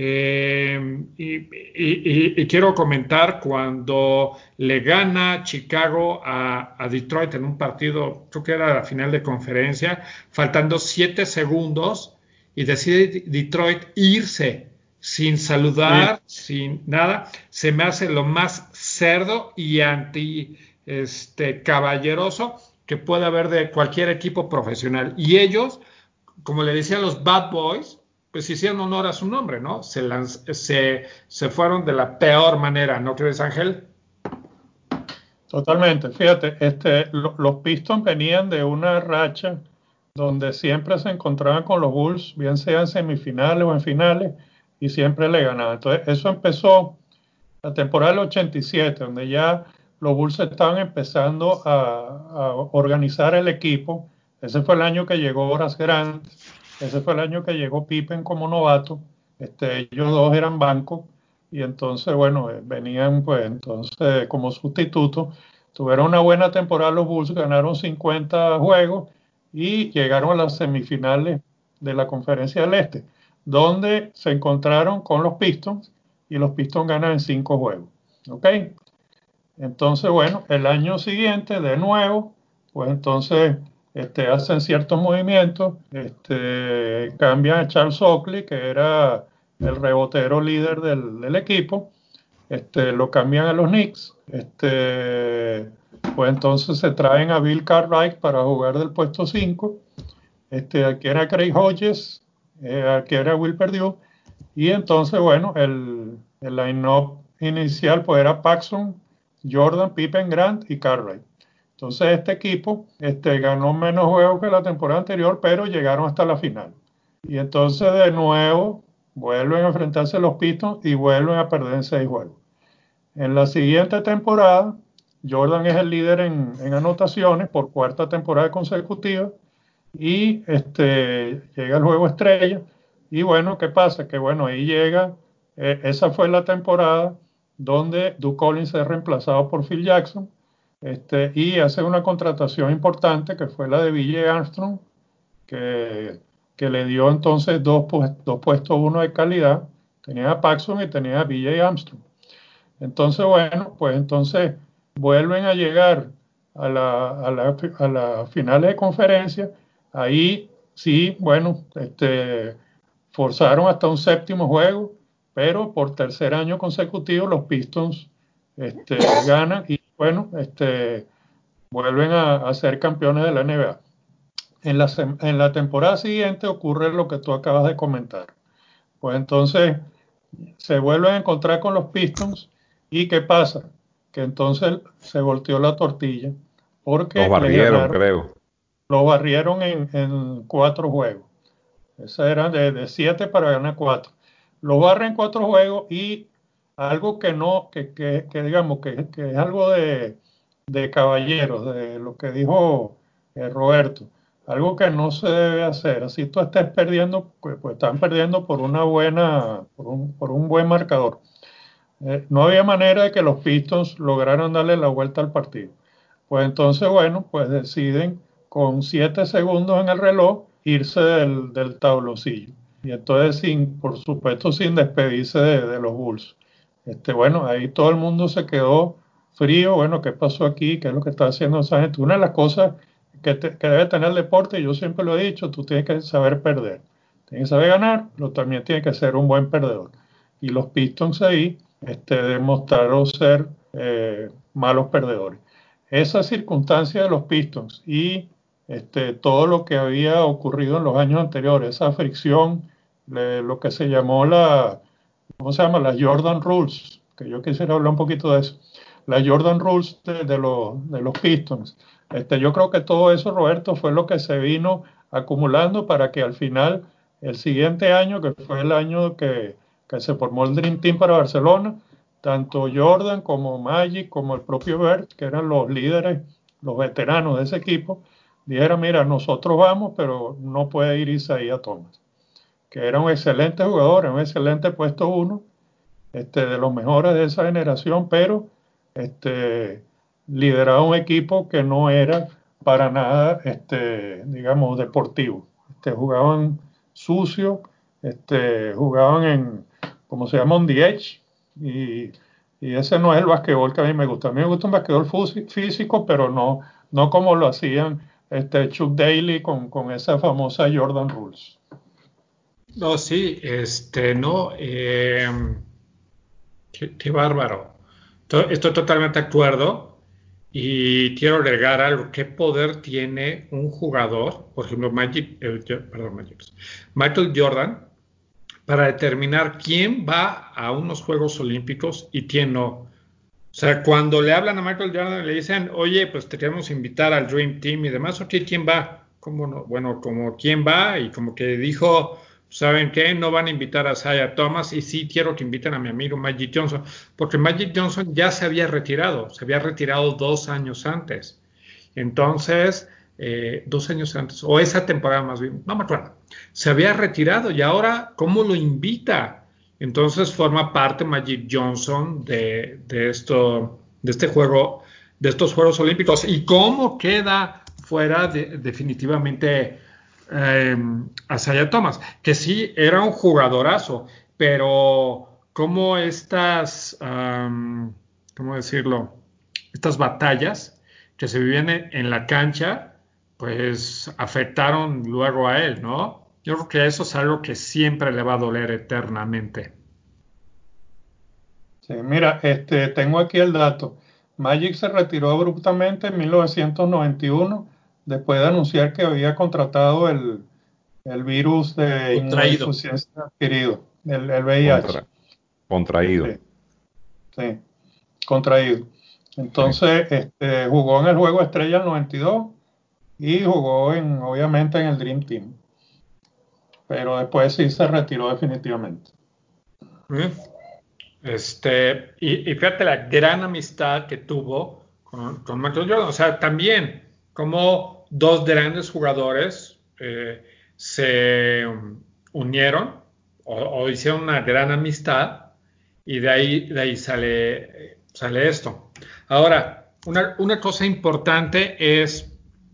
Eh, y, y, y, y, quiero comentar cuando le gana Chicago a, a, Detroit en un partido, creo que era la final de conferencia, faltando siete segundos y decide Detroit irse sin saludar, sí. sin nada, se me hace lo más cerdo y anti este, caballeroso que puede haber de cualquier equipo profesional. Y ellos, como le decían los Bad Boys, pues hicieron honor a su nombre, ¿no? Se, lanz- se, se fueron de la peor manera, ¿no crees, Ángel? Totalmente. Fíjate, este, lo- los Pistons venían de una racha donde siempre se encontraban con los Bulls, bien sea en semifinales o en finales, y siempre le ganaban. Entonces, eso empezó la temporada del ochenta y siete, donde ya los Bulls estaban empezando a, a organizar el equipo. Ese fue el año que llegó Horace Grant, ese fue el año que llegó Pippen como novato. Este, ellos dos eran bancos y entonces, bueno, eh, venían pues entonces como sustitutos. Tuvieron una buena temporada los Bulls, ganaron cincuenta juegos y llegaron a las semifinales de la Conferencia del Este, donde se encontraron con los Pistons y los Pistons ganan en cinco juegos. ¿Ok? Entonces, bueno, el año siguiente, de nuevo, pues entonces este, hacen ciertos movimientos, este, cambian a Charles Oakley, que era el rebotero líder del, del equipo, este, lo cambian a los Knicks, este, pues entonces se traen a Bill Cartwright para jugar del puesto cinco, este, aquí era Craig Hodges, eh, aquí era Will Perdue, y entonces, bueno, el, el line-up inicial pues era Paxson, Jordan, Pippen, Grant y Cartwright. Entonces este equipo este, ganó menos juegos que la temporada anterior, pero llegaron hasta la final. Y entonces de nuevo vuelven a enfrentarse los Pistons y vuelven a perder en seis juegos. En la siguiente temporada, Jordan es el líder en, en anotaciones por cuarta temporada consecutiva y este, llega el juego estrella. Y bueno, ¿qué pasa? Que bueno, ahí llega, eh, esa fue la temporada donde Duke Collins es reemplazado por Phil Jackson, este, y hace una contratación importante que fue la de V J Armstrong, que, que le dio entonces dos, pues, dos puestos, uno de calidad. Tenía a Paxson y tenía a V J Armstrong. Entonces, bueno, pues entonces vuelven a llegar a la, a la, a la finales de conferencia. Ahí sí, bueno, este, forzaron hasta un séptimo juego, pero por tercer año consecutivo los Pistons este, ganan y bueno, este, vuelven a, a ser campeones de la N B A. En la, en la temporada siguiente ocurre lo que tú acabas de comentar. Pues entonces se vuelven a encontrar con los Pistons y ¿qué pasa? Que entonces se volteó la tortilla Los porque le barrieron, ganaron, creo. lo barrieron en, en cuatro juegos. Esa era de, de siete para ganar cuatro. Lo barren cuatro juegos y algo que no, que, que, que digamos que, que, es algo de, de caballeros, de lo que dijo eh, Roberto, algo que no se debe hacer. Así tú estés perdiendo, pues, pues están perdiendo por una buena, por un, por un buen marcador. Eh, no había manera de que los Pistons lograran darle la vuelta al partido. Pues entonces, bueno, pues deciden con siete segundos en el reloj irse del, del tabloncillo. Y entonces, sin, por supuesto, sin despedirse de, de los Bulls. Este, bueno, ahí todo el mundo se quedó frío. Bueno, ¿qué pasó aquí? ¿Qué es lo que está haciendo esa gente? Una de las cosas que, te, que debe tener el deporte, yo siempre lo he dicho, tú tienes que saber perder. Tienes que saber ganar, pero también tienes que ser un buen perdedor. Y los Pistons ahí este, demostraron ser eh, malos perdedores. Esa circunstancia de los Pistons y este, todo lo que había ocurrido en los años anteriores, esa fricción, le, lo que se llamó la, ¿cómo se llama? Las Jordan Rules, que yo quisiera hablar un poquito de eso. Las Jordan Rules de, de, los, de los Pistons. Este, yo creo que todo eso, Roberto, fue lo que se vino acumulando para que al final, el siguiente año, que fue el año que, que se formó el Dream Team para Barcelona, tanto Jordan como Magic, como el propio Bird, que eran los líderes, los veteranos de ese equipo, dijeron, mira, nosotros vamos, pero no puede ir Isaiah Thomas, que era un excelente jugador, un excelente puesto uno, este, de los mejores de esa generación, pero este, lideraba un equipo que no era para nada, este, digamos, deportivo. Este, jugaban sucio, este, jugaban en, como se llama, on the edge, y, y ese no es el basquetbol que a mí me gusta. A mí me gusta un basquetbol físico, pero no, no como lo hacían este, Chuck Daly con, con esa famosa Jordan Rules. No, sí, este, no, eh, qué, qué bárbaro. To- Estoy totalmente de acuerdo y quiero agregar algo. ¿Qué poder tiene un jugador, por ejemplo, Magic, eh, yo- perdón, Magic, Michael Jordan, para determinar quién va a unos Juegos Olímpicos y quién no? O sea, cuando le hablan a Michael Jordan le dicen, oye, pues te queremos invitar al Dream Team y demás, ok, ¿quién va? ¿Cómo no? Bueno, como quién va y como que dijo, ¿saben qué? No van a invitar a Isaiah Thomas y sí quiero que inviten a mi amigo Magic Johnson, porque Magic Johnson ya se había retirado, se había retirado dos años antes. Entonces, eh, dos años antes, o esa temporada más bien, no me acuerdo, se había retirado y ahora, ¿cómo lo invita? Entonces forma parte Magic Johnson de, de, esto, de este juego, de estos Juegos Olímpicos. ¿Y cómo queda fuera de, definitivamente eh, Isaiah Thomas? Que sí, era un jugadorazo, pero cómo estas, um, ¿cómo decirlo? Estas batallas que se vivían en, en la cancha, pues afectaron luego a él, ¿no? Yo creo que eso es algo que siempre le va a doler eternamente. Sí, mira, este, tengo aquí el dato. Magic se retiró abruptamente en mil novecientos noventa y uno después de anunciar que había contratado el, el virus de Contraído. inmunodeficiencia adquirido, el, el V I H. Contra, contraído. Sí, sí, contraído. Sí. Entonces, este, jugó en el Juego Estrella el noventa y dos y jugó en, obviamente en el Dream Team, pero después sí se retiró definitivamente. ¿Eh? Este, y, y fíjate la gran amistad que tuvo con, con Michael Jordan. O sea, también como dos grandes jugadores eh, se um, unieron o, o hicieron una gran amistad y de ahí, de ahí sale, sale esto. Ahora, una, una cosa importante es,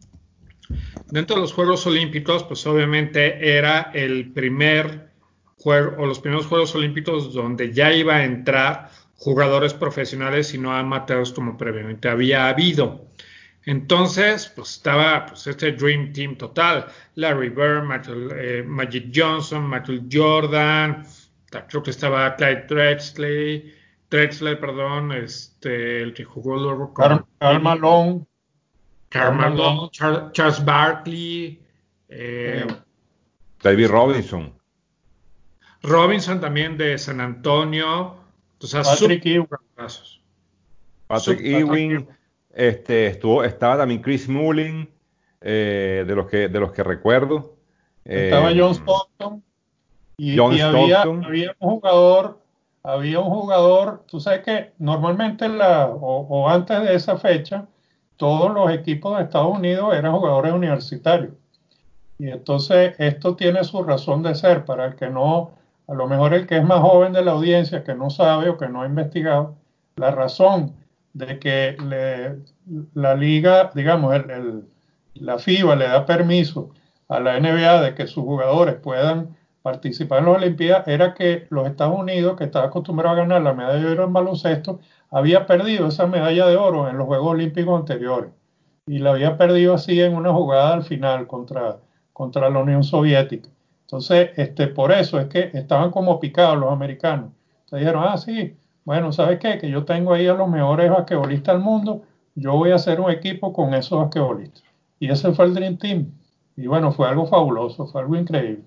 dentro de los Juegos Olímpicos, pues obviamente era el primer juego o los primeros Juegos Olímpicos donde ya iba a entrar jugadores profesionales y no amateurs como previamente había habido. Entonces, pues estaba pues, este Dream Team total, Larry Bird, Michael, eh, Magic Johnson, Michael Jordan, creo que estaba Clyde Drexler, Drexler, perdón, este, el que jugó luego con Karl Malone, Karl Karl Malone, Malone, Charles, Charles Barkley, eh, sí, David Robinson. Robinson también de San Antonio, o sea, Patrick súper Ewing, jugadorazos. Patrick Súper. Patrick Ewing, Ewing. este, estuvo, estaba también Chris Mullin, eh, de los que, de los que recuerdo. Estaba Eh, John Stockton y, John y había, Stockton, había un jugador, había un jugador, tú sabes que normalmente la, o, o antes de esa fecha, todos los equipos de Estados Unidos eran jugadores universitarios. Y entonces esto tiene su razón de ser para el que no, a lo mejor el que es más joven de la audiencia, que no sabe o que no ha investigado, la razón de que le, la liga, digamos, el, el, la FIBA le da permiso a la N B A de que sus jugadores puedan participar en las Olimpiadas era que los Estados Unidos, que estaba acostumbrado a ganar la medalla de oro en baloncesto, había perdido esa medalla de oro en los Juegos Olímpicos anteriores y la había perdido así en una jugada al final contra, contra la Unión Soviética. Entonces, este, por eso es que estaban como picados los americanos. Entonces dijeron, ah, sí, bueno, ¿sabes qué? Que yo tengo ahí a los mejores basquetbolistas del mundo, yo voy a hacer un equipo con esos basquetbolistas. Y ese fue el Dream Team. Y bueno, fue algo fabuloso, fue algo increíble.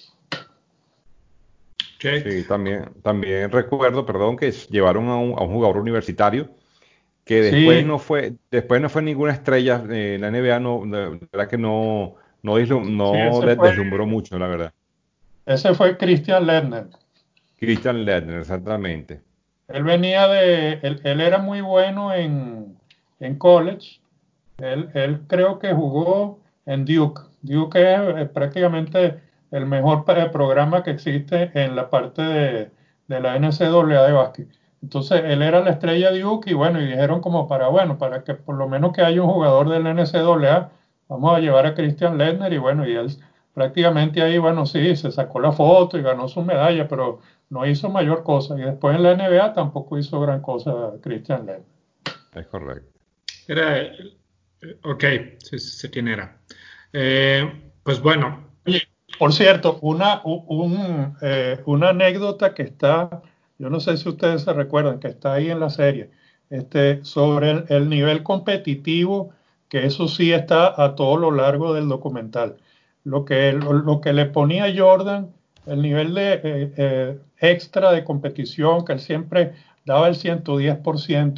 Okay. sí, también, también recuerdo, perdón, que llevaron a un, a un jugador universitario que después Sí, no fue, después no fue ninguna estrella, eh, la N B A no, la verdad que no, no, dislum- sí, no ese de- fue, deslumbró mucho, la verdad. ese fue Christian Lerner. Christian Ledner, exactamente. Él venía de, él, él era muy bueno en, en college. Él, él creo que jugó en Duke. Duke es, es prácticamente el mejor pa- programa que existe en la parte de, de la N C A A de básquet. Entonces, él era la estrella de Duke y bueno, y dijeron como para, bueno, para que por lo menos que haya un jugador del N C A A, vamos a llevar a Christian Ledner y bueno, y él prácticamente ahí, bueno, sí, se sacó la foto y ganó su medalla, pero no hizo mayor cosa. Y después en la N B A tampoco hizo gran cosa Christian Ledner. Es correcto. Era, eh, ok, sí, sé quién era. Eh, pues bueno, Oye, por cierto, una, un, eh, una anécdota que está, yo no sé si ustedes se recuerdan, que está ahí en la serie, este, sobre el, el nivel competitivo, que eso sí está a todo lo largo del documental. Lo que, lo, lo que le ponía Jordan, el nivel de eh, eh, extra de competición, que él siempre daba el ciento diez por ciento,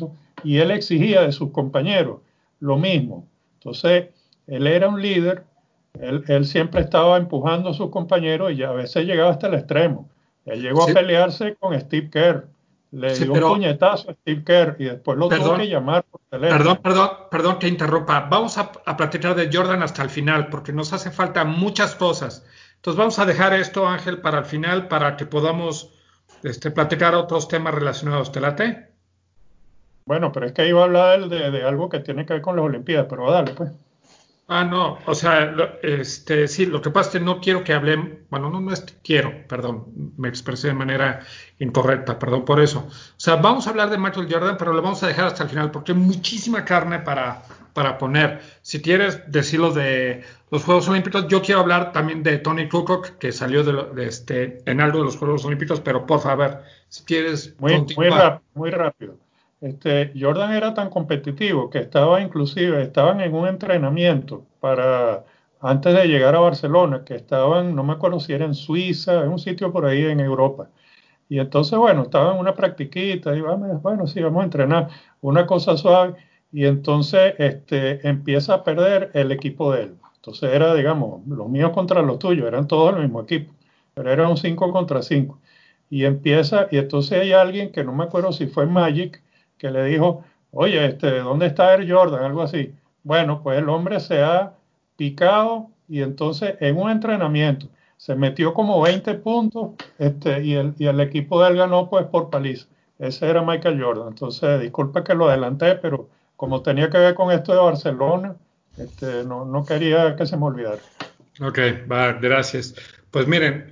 y él exigía de sus compañeros lo mismo. Entonces, él era un líder, él, él siempre estaba empujando a sus compañeros y a veces llegaba hasta el extremo. Él llegó a Sí, pelearse con Steve Kerr, le sí, dio un pero puñetazo a Steve Kerr y después lo tuvo que perdón, llamar por perdón, teléfono. perdón, perdón que interrumpa. Vamos a, a platicar de Jordan hasta el final porque nos hace falta muchas cosas. Entonces vamos a dejar esto, Ángel, para el final para que podamos este, platicar otros temas relacionados. ¿Te late? Bueno, pero es que iba a hablar de, de algo que tiene que ver con las Olimpiadas, pero dale, pues. Ah, no, o sea, lo- este, sí, lo que pasa es que no quiero que hablen, bueno, no, no es que quiero, perdón, me expresé de manera incorrecta, perdón por eso. O sea, vamos a hablar de Michael Jordan, pero lo vamos a dejar hasta el final porque hay muchísima carne para, para poner. Si quieres decirlo de los Juegos Olímpicos, yo quiero hablar también de Tony Kukoc, que salió de, lo- de este, en algo de los Juegos Olímpicos, pero por favor, si quieres Muy, muy continuar. rápido, muy rápido. Este, Jordan era tan competitivo que estaba inclusive, estaban en un entrenamiento para, antes de llegar a Barcelona, que estaban, no me acuerdo si era en Suiza, en un sitio por ahí en Europa. Y entonces, bueno, estaban en una practiquita y vamos, bueno, sí, vamos a entrenar, una cosa suave. Y entonces este, empieza a perder el equipo de él. Entonces era, digamos, los míos contra los tuyos, eran todos el mismo equipo, pero era un cinco contra cinco. Y empieza, y entonces hay alguien que no me acuerdo si fue Magic, que le dijo, oye, este, ¿dónde está Air Jordan? Algo así. Bueno, pues el hombre se ha picado y entonces en un entrenamiento se metió como veinte puntos este, y, el, y el equipo de él ganó pues por paliza. Ese era Michael Jordan. Entonces, disculpa que lo adelanté, pero como tenía que ver con esto de Barcelona, este, no, no quería que se me olvidara. Ok, va, gracias. Pues miren,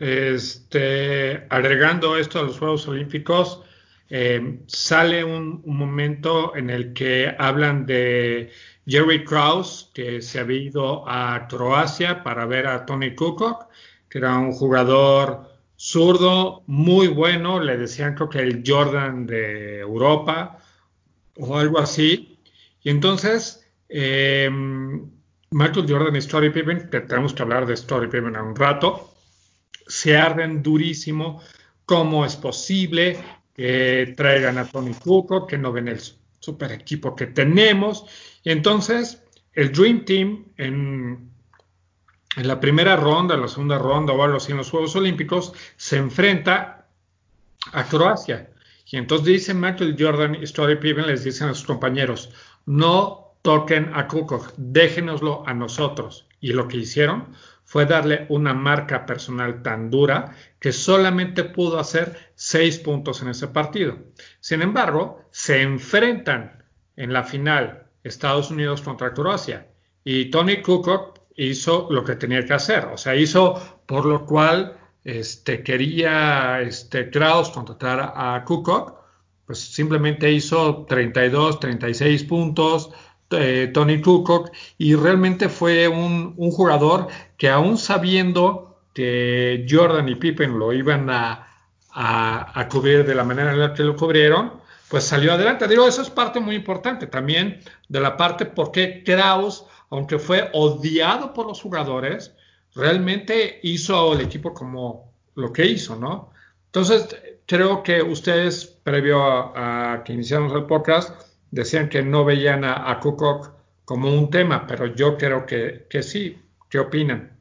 este, agregando esto a los Juegos Olímpicos, eh, sale un, un momento en el que hablan de Jerry Krause, que se había ido a Croacia para ver a Tony Kukoc, que era un jugador zurdo muy bueno, le decían creo que el Jordan de Europa o algo así. Y entonces, eh, Michael Jordan y Scottie Pippen, que tenemos que hablar de Scottie Pippen en un rato, se arden durísimo. ¿Cómo es posible que traigan a Tony Kukoc, que no ven el super equipo que tenemos? Y entonces, el Dream Team en, en la primera ronda, en la segunda ronda o algo así en los Juegos Olímpicos, se enfrenta a Croacia. Y entonces dicen Michael Jordan y Story Pippen, les dicen a sus compañeros, no toquen a Kukoc, déjenoslo a nosotros. Y lo que hicieron fue darle una marca personal tan dura que solamente pudo hacer seis puntos en ese partido. Sin embargo, se enfrentan en la final Estados Unidos contra Croacia y Tony Kukoc hizo lo que tenía que hacer, o sea, hizo por lo cual este, quería este, Kraus contratar a, a Kukoc, pues simplemente hizo treinta y dos, treinta y seis puntos, eh, Tony Kukoc, y realmente fue un, un, jugador que aún sabiendo que Jordan y Pippen lo iban a, a, a cubrir de la manera en la que lo cubrieron, pues salió adelante. Digo, eso es parte muy importante también de la parte porque Kraus, aunque fue odiado por los jugadores, realmente hizo al equipo como lo que hizo, ¿no? Entonces, creo que ustedes, previo a, a que iniciamos el podcast, decían que no veían a, a Kukoc como un tema, pero yo creo que, que sí. ¿Qué opinan?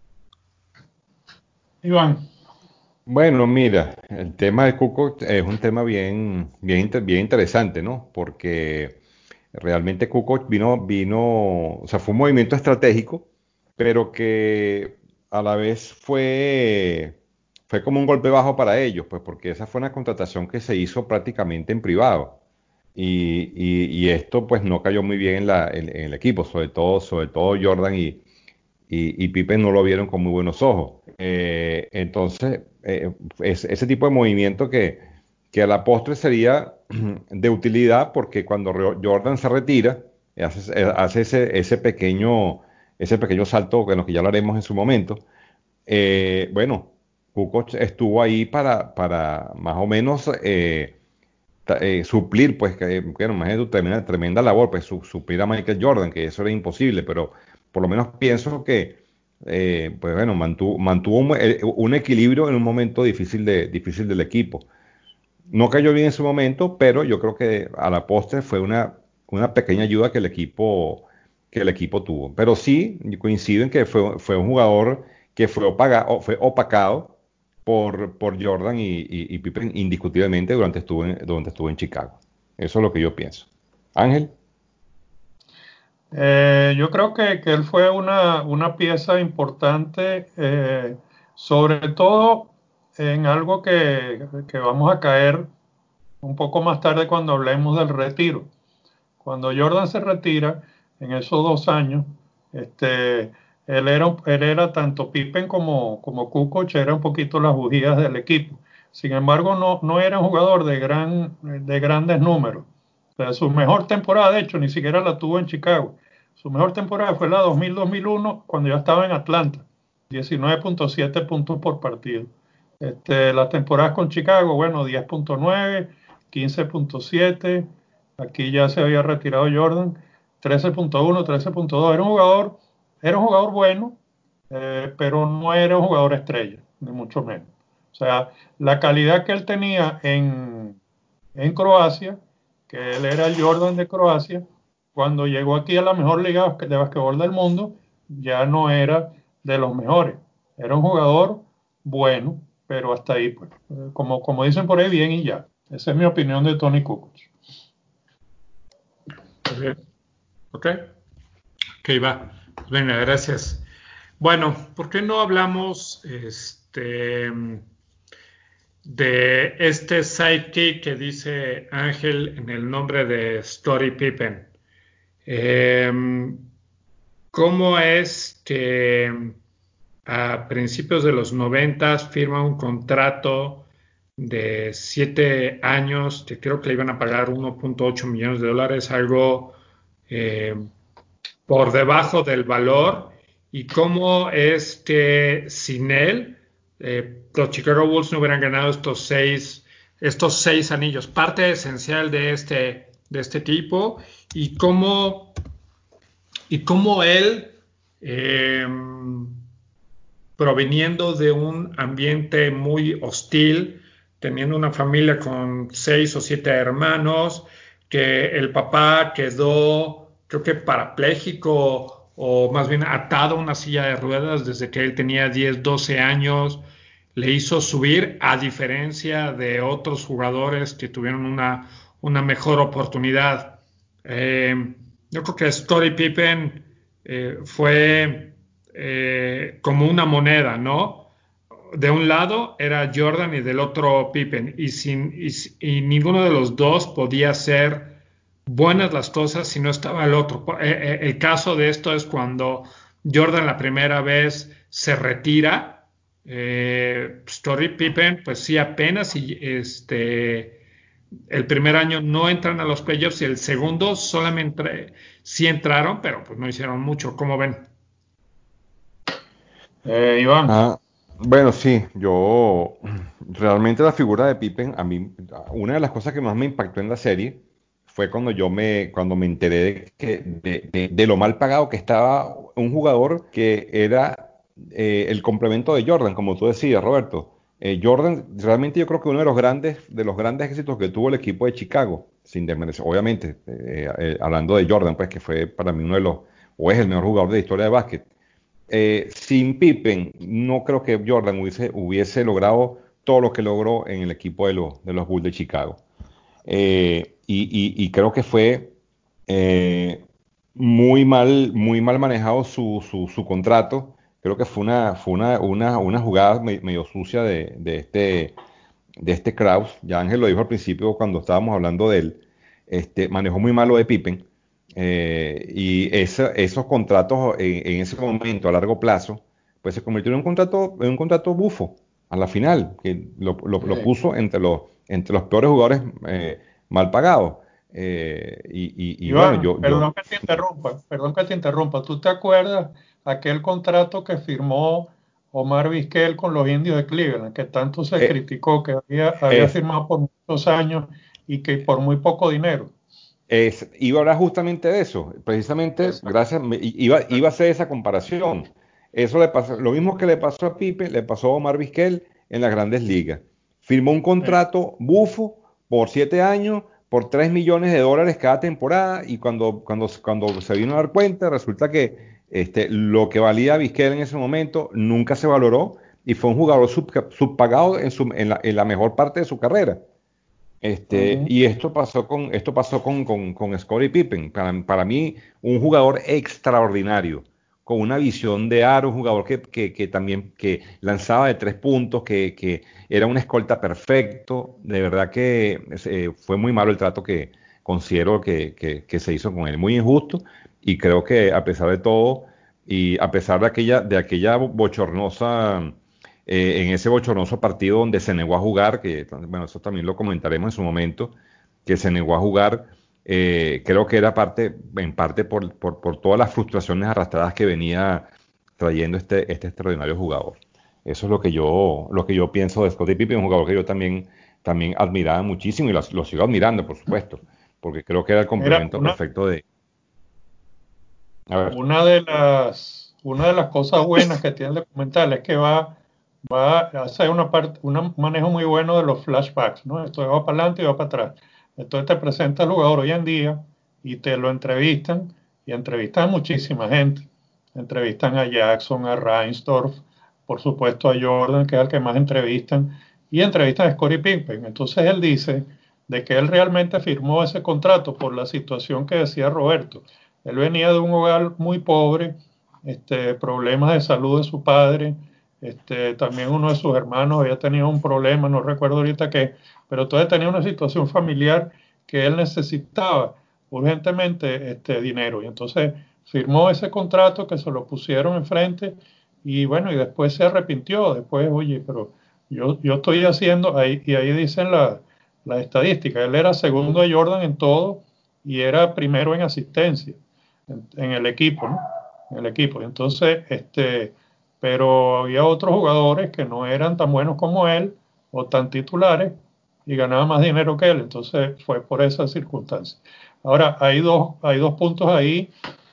Iván, Bueno, mira, el tema de Cuco es un tema bien, bien, inter- bien interesante, ¿no? Porque realmente Cuco vino, vino, o sea, fue un movimiento estratégico, pero que a la vez fue, fue como un golpe bajo para ellos, pues porque esa fue una contratación que se hizo prácticamente en privado. Y, y- y esto pues no cayó muy bien en la, en, en el equipo, sobre todo, sobre todo Jordan y, y, y Pippen no lo vieron con muy buenos ojos. Eh, entonces, eh, es, ese tipo de movimiento que, que a la postre sería de utilidad porque cuando Jordan se retira, hace, hace ese, ese, pequeño, ese pequeño salto, bueno, que ya lo haremos en su momento, eh, bueno, Kukoc estuvo ahí para, para más o menos eh, ta- eh, suplir, pues, que, bueno, imagínate tú, tremenda, tremenda labor, pues, su- suplir a Michael Jordan, que eso era imposible, pero por lo menos pienso que, eh, pues, bueno, mantuvo, mantuvo un, eh, un equilibrio en un momento difícil, de, difícil del equipo. No cayó bien en su momento, pero yo creo que a la postre fue una, una pequeña ayuda que el equipo, que el equipo tuvo. Pero sí, coincido en que fue, fue un jugador que fue, opaga- o fue opacado por, por Jordan y, y, y Pippen indiscutiblemente durante estuvo en, durante estuvo en Chicago. Eso es lo que yo pienso. Ángel. Eh, yo creo que, que él fue una, una pieza importante, eh, sobre todo en algo que, que vamos a caer un poco más tarde cuando hablemos del retiro. Cuando Jordan se retira, en esos dos años, este, él era, él era tanto Pippen como, como Kukoc, era un poquito las bujías del equipo. Sin embargo, no, no era un jugador de, gran, de grandes números. O sea, su mejor temporada, de hecho, ni siquiera la tuvo en Chicago. Su mejor temporada fue la dos mil dos mil uno, cuando ya estaba en Atlanta, diecinueve punto siete puntos por partido. Este, las temporadas con Chicago, bueno, diez punto nueve, quince punto siete. Aquí ya se había retirado Jordan, trece punto uno, trece punto dos. Era un jugador, era un jugador bueno, eh, pero no era un jugador estrella, ni mucho menos. O sea, la calidad que él tenía en, en Croacia, que él era el Jordan de Croacia, cuando llegó aquí a la mejor liga de basquetbol del mundo, ya no era de los mejores. Era un jugador bueno, pero hasta ahí, pues. Eh, Como, como dicen por ahí, bien y ya. Esa es mi opinión de Tony Kukoc. Muy bien. Ok. Ok, va. Pues venga, gracias. Bueno, ¿por qué no hablamos este, de este sidekick que dice Ángel en el nombre de Story Pippen? Eh, ¿Cómo es que a principios de los noventas firma un contrato de siete años, que creo que le iban a pagar uno punto ocho millones de dólares, algo eh, por debajo del valor, y cómo es que sin él eh, los Chicago Bulls no hubieran ganado estos seis, estos seis anillos, parte esencial de este, de este tipo, y cómo, y cómo él, eh, proveniendo de un ambiente muy hostil, teniendo una familia con seis o siete hermanos, que el papá quedó, creo que parapléjico o más bien atado a una silla de ruedas desde que él tenía diez, doce años, le hizo subir, a diferencia de otros jugadores que tuvieron una, una mejor oportunidad. Eh, yo creo que Scottie Pippen eh, fue eh, como una moneda, ¿no? De un lado era Jordan y del otro Pippen, y, sin, y, y ninguno de los dos podía hacer buenas las cosas si no estaba el otro. Eh, eh, el caso de esto es cuando Jordan la primera vez se retira, eh, Story Pippen, pues sí, apenas y este el primer año no entran a los playoffs y el segundo solamente sí entraron, pero pues no hicieron mucho, ¿cómo ven? Eh, Iván. Ah, bueno, sí, yo realmente la figura de Pippen, a mí, una de las cosas que más me impactó en la serie fue cuando yo me, cuando me enteré de, que, de, de- de lo mal pagado que estaba un jugador que era eh, el complemento de Jordan, como tú decías, Roberto. Eh, Jordan, realmente yo creo que uno de los grandes, de los grandes éxitos que tuvo el equipo de Chicago, sin desmerecer, obviamente, eh, eh, hablando de Jordan, pues que fue para mí uno de los, o es el mejor jugador de la historia de básquet. Eh, sin Pippen, no creo que Jordan hubiese, hubiese logrado todo lo que logró en el equipo de los, de los Bulls de Chicago. Eh, y, y- y creo que fue eh, muy mal, muy mal manejado su, su- su contrato. Creo que fue una, fue una, una, una jugada me- medio sucia de, de este, de este Kraus. Ya Ángel lo dijo al principio cuando estábamos hablando de él. Este, manejó muy mal lo de Pippen. Eh, y esa- esos contratos en, en ese momento a largo plazo, pues se convirtió en un contrato, en un contrato bufo a la final, que lo, lo- lo Eh, puso entre los, entre los peores jugadores eh, mal pagados. Eh, y, y- y bueno, Iván, yo, yo, perdón que te interrumpa, perdón que te interrumpa. ¿Tú te acuerdas aquel contrato que firmó Omar Vizquel con los Indios de Cleveland, que tanto se eh, criticó, que había, había es, firmado por muchos años y que por muy poco dinero? es- iba a hablar justamente de eso, precisamente, Exacto. gracias, me- iba, iba a hacer esa comparación. Eso le pasó, lo mismo que le pasó a Pipe, le pasó a Omar Vizquel en las grandes ligas. firmó un contrato bufo por siete años, por tres millones de dólares cada temporada, y cuando, cuando, cuando se vino a dar cuenta, resulta que este, lo que valía Vizquel en ese momento nunca se valoró, y fue un jugador sub, subpagado en, su, en, la, en la mejor parte de su carrera. Este, Ujú. y esto pasó con, esto pasó con, con, con Scottie Pippen. Para, para mí, un jugador extraordinario, con una visión de aro, un jugador que, que, que también que lanzaba de tres puntos, que, que era un escolta perfecto. De verdad que eh, fue muy malo el trato que considero que, que, que se hizo con él, muy injusto. Y creo que a pesar de todo, y a pesar de aquella, de aquella bochornosa eh, en ese bochornoso partido donde se negó a jugar, que bueno, eso también lo comentaremos en su momento, que se negó a jugar, eh, creo que era parte, en parte por, por, por todas las frustraciones arrastradas que venía trayendo este, este extraordinario jugador. Eso es lo que yo, lo que yo pienso de Scottie Pippen, un jugador que yo también, también admiraba muchísimo, y lo, lo sigo admirando, por supuesto, porque creo que era el Mira, complemento una, perfecto de... A ver. una de las, una de las cosas buenas que tiene el documental es que va, va a hacer una parte, un manejo muy bueno de los flashbacks, ¿no? Esto va para adelante y va para atrás. Entonces te presenta al jugador hoy en día y te lo entrevistan, y entrevistan a muchísima gente. Entrevistan a Jackson, a Reinsdorf, por supuesto a Jordan, que es el que más entrevistan, y entrevistan a Scottie Pippen. Entonces él dice de que él realmente firmó ese contrato por la situación que decía Roberto. Él venía de un hogar muy pobre, este, problemas de salud de su padre, este, también uno de sus hermanos había tenido un problema, no recuerdo ahorita qué, pero todavía tenía una situación familiar que él necesitaba urgentemente este, dinero. Y entonces firmó ese contrato, que se lo pusieron enfrente, y bueno, y después se arrepintió. Después, oye, pero yo, yo estoy haciendo, ahí, y ahí dicen la, la estadística, él era segundo de Jordan en todo y era primero en asistencia en, en el equipo, ¿no? En el equipo. Entonces, este, pero había otros jugadores que no eran tan buenos como él o tan titulares y ganaban más dinero que él. Entonces fue por esas circunstancias. Ahora, hay dos, hay dos puntos ahí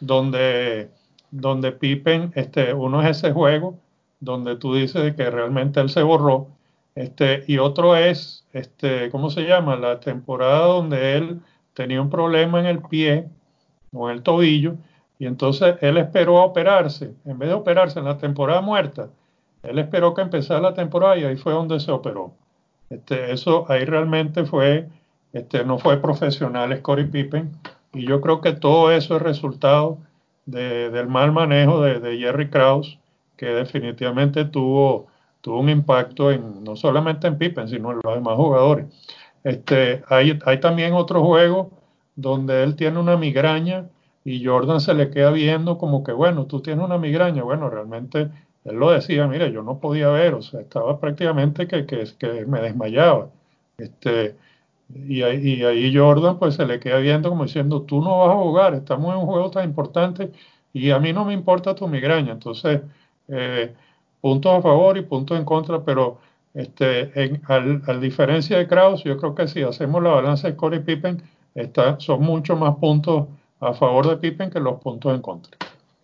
donde, donde Pippen, este, uno es ese juego donde tú dices que realmente él se borró, este, y otro es, este, ¿cómo se llama? La temporada donde él tenía un problema en el pie o en el tobillo, y entonces él esperó a operarse. En vez de operarse en la temporada muerta, él esperó que empezara la temporada, y ahí fue donde se operó. Este, eso ahí realmente fue, este, no fue profesional Scottie Pippen, y yo creo que todo eso es resultado de, del mal manejo de, de Jerry Krause, que definitivamente tuvo, tuvo un impacto en, no solamente en Pippen, sino en los demás jugadores. Este, hay, hay también otro juego donde él tiene una migraña y Jordan se le queda viendo como que, bueno, tú tienes una migraña. Bueno, realmente él lo decía, mire, yo no podía ver, o sea, estaba prácticamente que, que, que me desmayaba. Este, y, ahí, y ahí Jordan pues se le queda viendo como diciendo, tú no vas a jugar, estamos en un juego tan importante y a mí no me importa tu migraña. Entonces, eh, puntos a favor y puntos en contra, pero este, en, al, al diferencia de Kraus, yo creo que si hacemos la balanza de Scottie Pippen, está, son mucho más puntos a favor de Pippen que los puntos en contra.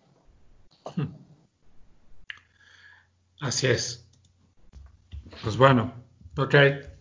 Así es. Pues bueno, ok.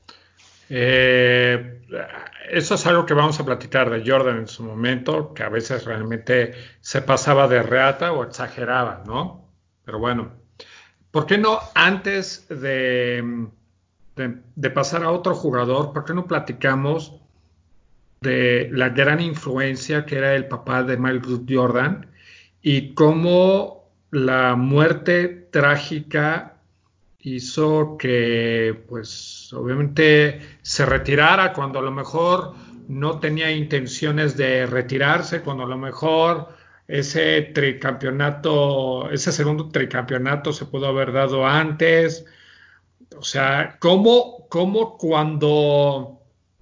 Eh, eso es algo que vamos a platicar de Jordan en su momento, que a veces realmente se pasaba de reata o exageraba, ¿no? Pero bueno, ¿por qué no antes de, de, de pasar a otro jugador, por qué no platicamos de la gran influencia que era el papá de Michael Jordan y cómo la muerte trágica hizo que, pues, obviamente se retirara cuando a lo mejor no tenía intenciones de retirarse, cuando a lo mejor ese tricampeonato, ese segundo tricampeonato se pudo haber dado antes. O sea, cómo, cómo cuando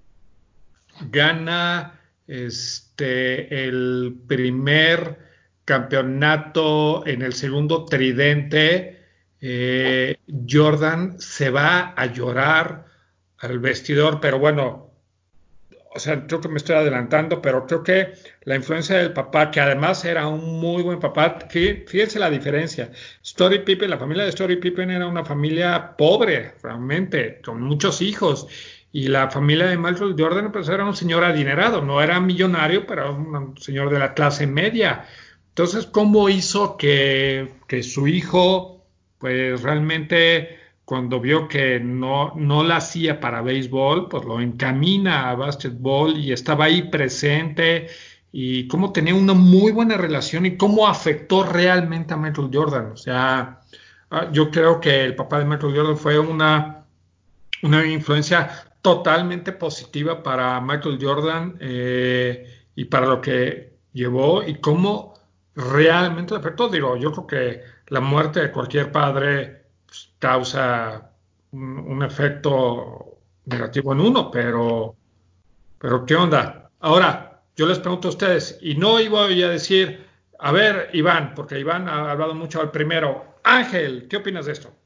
gana este el primer campeonato en el segundo tridente, eh, Jordan se va a llorar al vestidor, pero bueno, o sea, creo que me estoy adelantando, pero creo que la influencia del papá, que además era un muy buen papá, fíjense la diferencia. Story Pippen, la familia de Story Pippen era una familia pobre, realmente, con muchos hijos. Y la familia de Michael Jordan, pues era un señor adinerado, no era millonario, pero era un señor de la clase media. Entonces, ¿cómo hizo que, que su hijo, pues realmente cuando vio que no, no la hacía para béisbol, pues lo encamina a básquetbol y estaba ahí presente y cómo tenía una muy buena relación y cómo afectó realmente a Michael Jordan? O sea, ah, yo creo que el papá de Michael Jordan fue una, una influencia totalmente positiva para Michael Jordan eh, y para lo que llevó y cómo realmente le afectó. Digo, yo creo que la muerte de cualquier padre pues, causa un, un efecto negativo en uno, pero, pero ¿qué onda? Ahora, yo les pregunto a ustedes, y no iba a decir, a ver, Iván, porque Iván ha hablado mucho al primero. Ángel, ¿qué opinas de esto?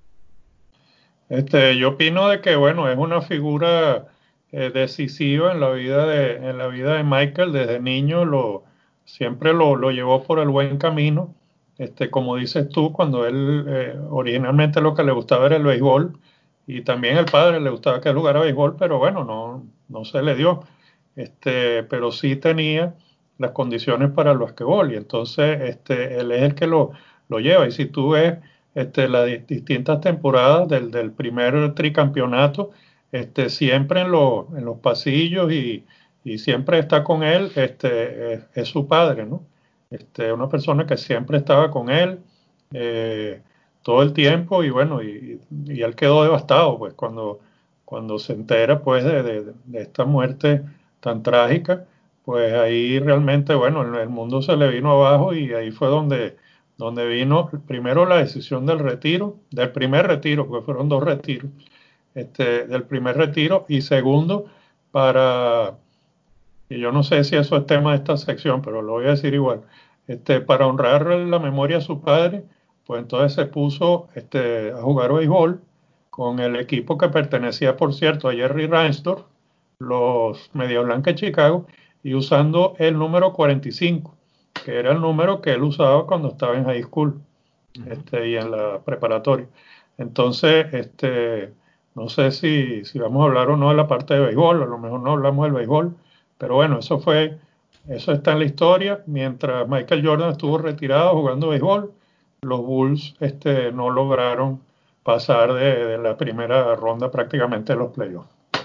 Este, yo opino de que, bueno, es una figura eh, decisiva en la vida de, en la vida de Michael. Desde niño lo, siempre lo, lo llevó por el buen camino. Este, como dices tú, cuando él eh, originalmente lo que le gustaba era el béisbol y también el padre le gustaba que él jugara béisbol, pero bueno, no, no se le dio. Este, pero sí tenía las condiciones para el basquetbol y entonces este, él es el que lo, lo lleva. Y si tú ves este, las di- distintas temporadas del, del primer tricampeonato, este, siempre en, lo- en los pasillos y, y siempre está con él, este, es, es su padre, ¿no? Este, una persona que siempre estaba con él eh, todo el tiempo y bueno, y, y él quedó devastado, pues cuando, cuando se entera pues de, de- de esta muerte tan trágica, pues ahí realmente, bueno, el, el mundo se le vino abajo y ahí fue donde donde vino primero la decisión del retiro, del primer retiro, porque fueron dos retiros, este, del primer retiro, y segundo, para, y yo no sé si eso es tema de esta sección, pero lo voy a decir igual, este, para honrar la memoria de su padre, pues entonces se puso este, a jugar béisbol con el equipo que pertenecía, por cierto, a Jerry Reinsdorf, los Media Blanca de Chicago, y usando el número cuarenta y cinco, que era el número que él usaba cuando estaba en high school este, y en la preparatoria. Entonces, este, no sé si, si vamos a hablar o no de la parte de béisbol, a lo mejor no hablamos del béisbol, pero bueno, eso fue, eso está en la historia. Mientras Michael Jordan estuvo retirado jugando béisbol, los Bulls este, no lograron pasar de, de la primera ronda prácticamente de los playoffs.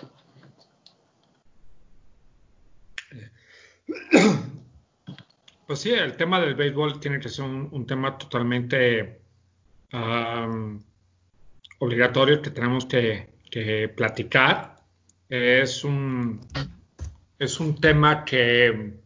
Pues sí, el tema del béisbol tiene que ser un, un tema totalmente um, obligatorio que tenemos que, que platicar. Es un, es un tema que,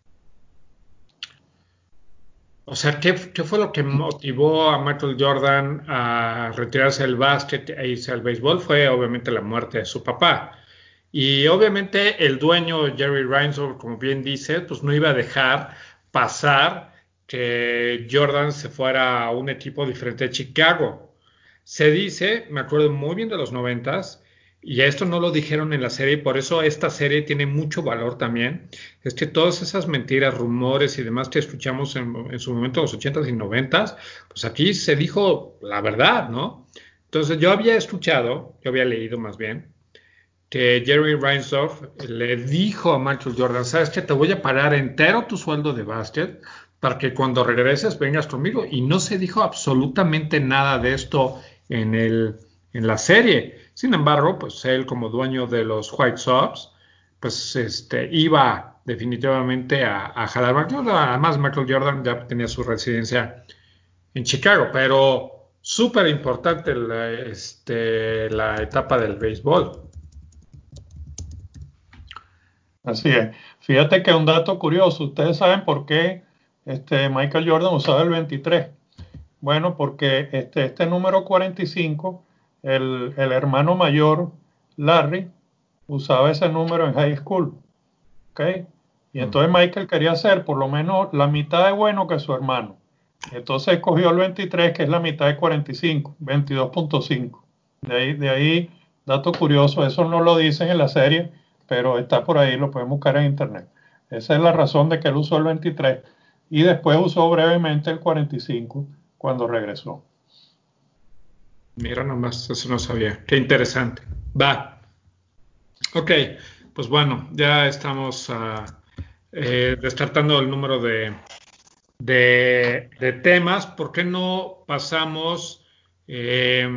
o sea, ¿qué, ¿qué fue lo que motivó a Michael Jordan a retirarse del básquet e irse al béisbol? Fue obviamente la muerte de su papá. Y obviamente el dueño, Jerry Reinsdorf, como bien dice, pues no iba a dejar pasar que Jordan se fuera a un equipo diferente de Chicago. Se dice, me acuerdo muy bien de los noventas, y esto no lo dijeron en la serie, y por eso esta serie tiene mucho valor también, es que todas esas mentiras, rumores y demás que escuchamos en, en su momento, los ochentas y noventas, pues aquí se dijo la verdad, ¿no? Entonces yo había escuchado, yo había leído más bien, que Jerry Reinsdorf le dijo a Michael Jordan, sabes que te voy a pagar entero tu sueldo de básquet para que cuando regreses vengas conmigo. Y no se dijo absolutamente nada de esto en, el, en la serie. Sin embargo, pues él como dueño de los White Sox, pues este, iba definitivamente a, a jalar a Michael Jordan. Además, Michael Jordan ya tenía su residencia en Chicago, pero súper importante la, este, la etapa del béisbol. Así es. Fíjate que un dato curioso, ustedes saben por qué este, Michael Jordan usaba el veintitrés. Bueno, porque este, este número cuarenta y cinco, el, el hermano mayor, Larry, usaba ese número en high school. ¿Ok? Y entonces Michael quería ser por lo menos la mitad de bueno que su hermano. Entonces escogió el veintitrés, que es la mitad de cuarenta y cinco, veintidós punto cinco. De ahí, de ahí, dato curioso, eso no lo dicen en la serie, pero está por ahí, lo pueden buscar en internet. Esa es la razón de que él usó el veintitrés y después usó brevemente el cuarenta y cinco cuando regresó. Mira nomás, eso no sabía. Qué interesante. Va. Ok, pues bueno, ya estamos uh, eh, descartando el número de, de, de temas. ¿Por qué no pasamos? Eh,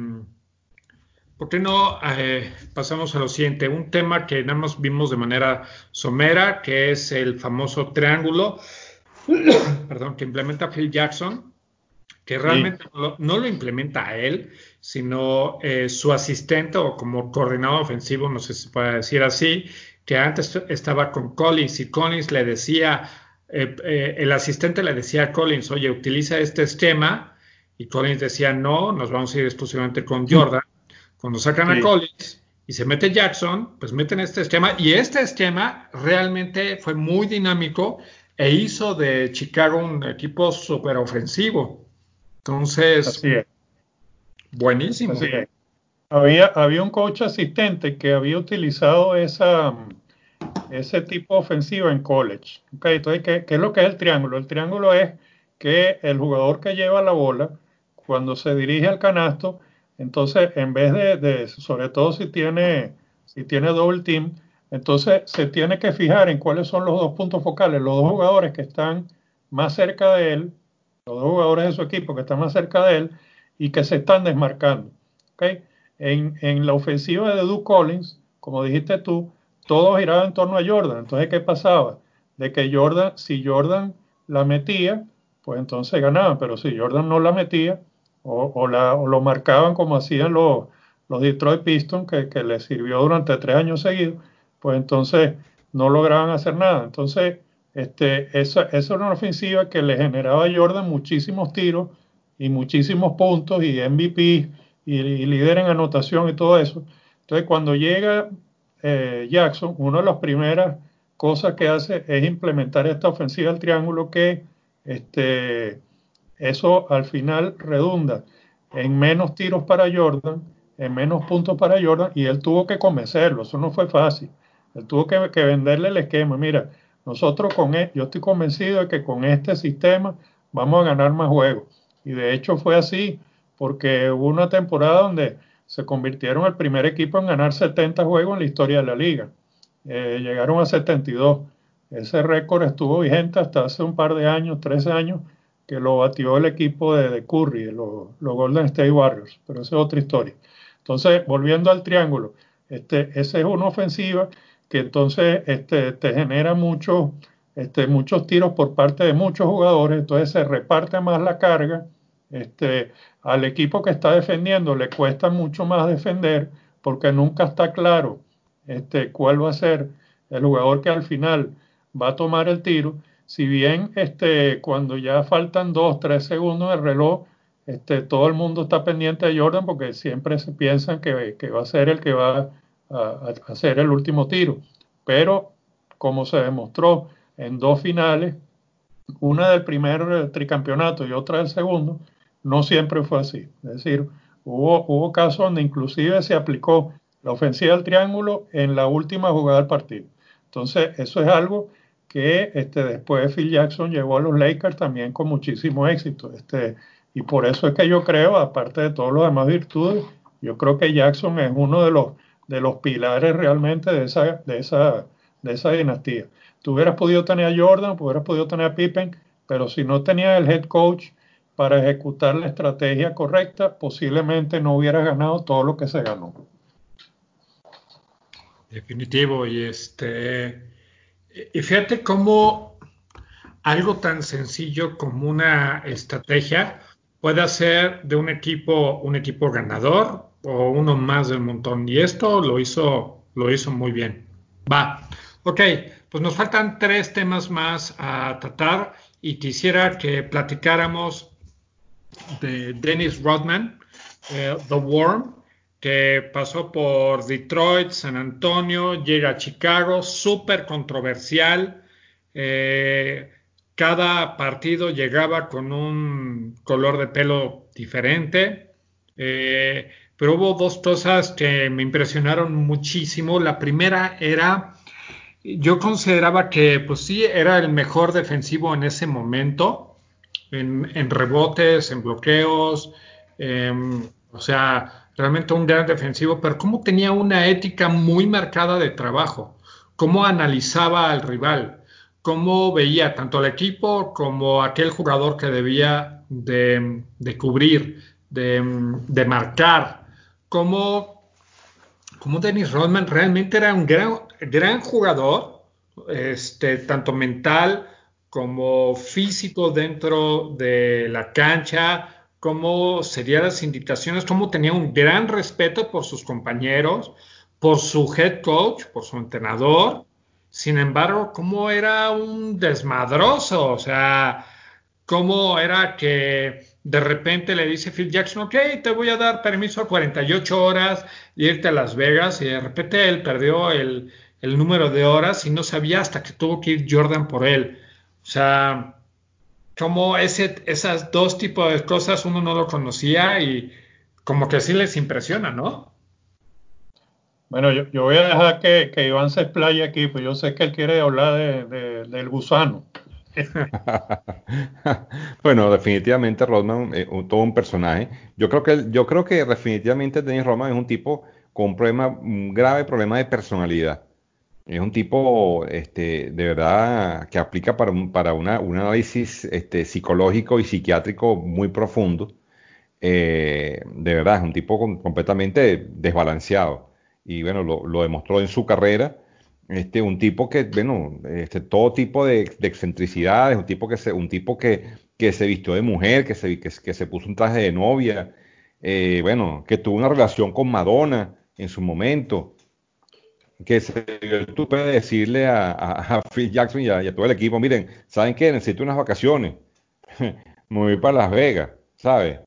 ¿Por qué no eh, pasamos a lo siguiente? Un tema que nada más vimos de manera somera, que es el famoso triángulo, perdón, que implementa Phil Jackson, que Sí, realmente no lo, no lo implementa a él, sino eh, su asistente o como coordinador ofensivo, no sé si se puede decir así, que antes estaba con Collins y Collins le decía, eh, eh, el asistente le decía a Collins, oye, utiliza este esquema, y Collins decía, no, nos vamos a ir exclusivamente con Jordan. Cuando sacan a sí, Collins y se mete Jackson, pues meten este esquema, y este esquema realmente fue muy dinámico e hizo de Chicago un equipo súper ofensivo. Entonces, así es, buenísimo. así es. Había, había un coach asistente que había utilizado esa, ese tipo de ofensiva en college. Okay, entonces, ¿qué, ¿qué es lo que es el triángulo? El triángulo es que el jugador que lleva la bola, cuando se dirige al canasto, entonces en vez de, de sobre todo si tiene, si tiene double team, entonces se tiene que fijar en cuáles son los dos puntos focales, los dos jugadores que están más cerca de él, los dos jugadores de su equipo que están más cerca de él y que se están desmarcando. ¿Okay? En, en la ofensiva de Duke Collins, como dijiste tú, todo giraba en torno a Jordan. Entonces, ¿qué pasaba? De que Jordan, si Jordan la metía, pues entonces ganaban, pero si Jordan no la metía, o, o, la, o lo marcaban como hacían los, los Detroit Pistons, que, que les sirvió durante tres años seguidos, pues entonces no lograban hacer nada. Entonces, este, esa, esa era una ofensiva que le generaba a Jordan muchísimos tiros y muchísimos puntos y M V P y, y líder en anotación y todo eso. Entonces, cuando llega eh, Jackson, una de las primeras cosas que hace es implementar esta ofensiva al triángulo que este, eso al final redunda en menos tiros para Jordan, en menos puntos para Jordan, y él tuvo que convencerlo, eso no fue fácil. Él tuvo que, que venderle el esquema. Mira, nosotros con él, yo estoy convencido de que con este sistema vamos a ganar más juegos. Y de hecho fue así, porque hubo una temporada donde se convirtieron el primer equipo en ganar setenta juegos en la historia de la liga. Eh, llegaron a setenta y dos. Ese récord estuvo vigente hasta hace un par de años, tres años, que lo batió el equipo de, de Curry, los, los Golden State Warriors, pero esa es otra historia. Entonces, volviendo al triángulo, este, esa es una ofensiva que entonces este, te genera mucho, este, muchos tiros por parte de muchos jugadores, entonces se reparte más la carga, este, al equipo que está defendiendo le cuesta mucho más defender porque nunca está claro este, cuál va a ser el jugador que al final va a tomar el tiro. Si bien este, cuando ya faltan dos, tres segundos del reloj, este, todo el mundo está pendiente de Jordan porque siempre se piensan que, que va a ser el que va a, a, hacer el último tiro. Pero como se demostró en dos finales, una del primer tricampeonato y otra del segundo, no siempre fue así. Es decir, hubo, hubo casos donde inclusive se aplicó la ofensiva del triángulo en la última jugada del partido. Entonces, eso es algo que este, después Phil Jackson llevó a los Lakers también con muchísimo éxito. Este, y por eso es que yo creo, aparte de todas las demás virtudes, yo creo que Jackson es uno de los, de los pilares realmente de esa, de esa, de esa dinastía. Tú hubieras podido tener a Jordan, hubieras podido tener a Pippen, pero si no tenías el head coach para ejecutar la estrategia correcta, posiblemente no hubieras ganado todo lo que se ganó. Definitivo. Y este, y fíjate cómo algo tan sencillo como una estrategia puede hacer de un equipo un equipo ganador o uno más del montón. Y esto lo hizo, lo hizo muy bien. Va. Ok, pues nos faltan tres temas más a tratar y quisiera que platicáramos de Dennis Rodman, eh, The Worm, que pasó por Detroit, San Antonio, llega a Chicago, súper controversial. Eh, cada partido llegaba con un color de pelo diferente. Eh, pero hubo dos cosas que me impresionaron muchísimo. La primera era, yo consideraba que pues sí, era el mejor defensivo en ese momento, en, en rebotes, en bloqueos, eh, o sea, realmente un gran defensivo, pero cómo tenía una ética muy marcada de trabajo, cómo analizaba al rival, cómo veía tanto al equipo como aquel jugador que debía de, de cubrir, de, de marcar, cómo, cómo Dennis Rodman realmente era un gran, gran jugador, este, tanto mental como físico dentro de la cancha, cómo serían las indicaciones, cómo tenía un gran respeto por sus compañeros, por su head coach, por su entrenador. Sin embargo, cómo era un desmadroso, o sea, cómo era que de repente le dice Phil Jackson, ok, te voy a dar permiso a cuarenta y ocho horas y irte a Las Vegas, y de repente él perdió el, el número de horas y no sabía hasta que tuvo que ir Jordan por él. O sea, como ese, esas dos tipos de cosas uno no lo conocía y como que sí les impresiona, ¿no? Bueno, yo, yo voy a dejar que, que Iván se explaye aquí, pues yo sé que él quiere hablar de, de- del gusano. Bueno, definitivamente Rodman es un- todo un personaje. Yo creo que él- yo creo que definitivamente Dennis Rodman es un tipo con un problema, un grave problema de personalidad. Es un tipo, este, de verdad que aplica para un, para una- un análisis, este, psicológico y psiquiátrico muy profundo. Eh, de verdad, es un tipo com- completamente desbalanceado. Y bueno, lo, lo demostró en su carrera. Este, un tipo que, bueno, este, todo tipo de, de excentricidades, un tipo que se, un tipo que, que se vistió de mujer, que se, que, que se puso un traje de novia, eh, bueno, que tuvo una relación con Madonna en su momento, que se dio el tupe de decirle a, a- a Phil Jackson y a, y a todo el equipo, miren, ¿saben qué? Necesito unas vacaciones. Me voy para Las Vegas, ¿sabes?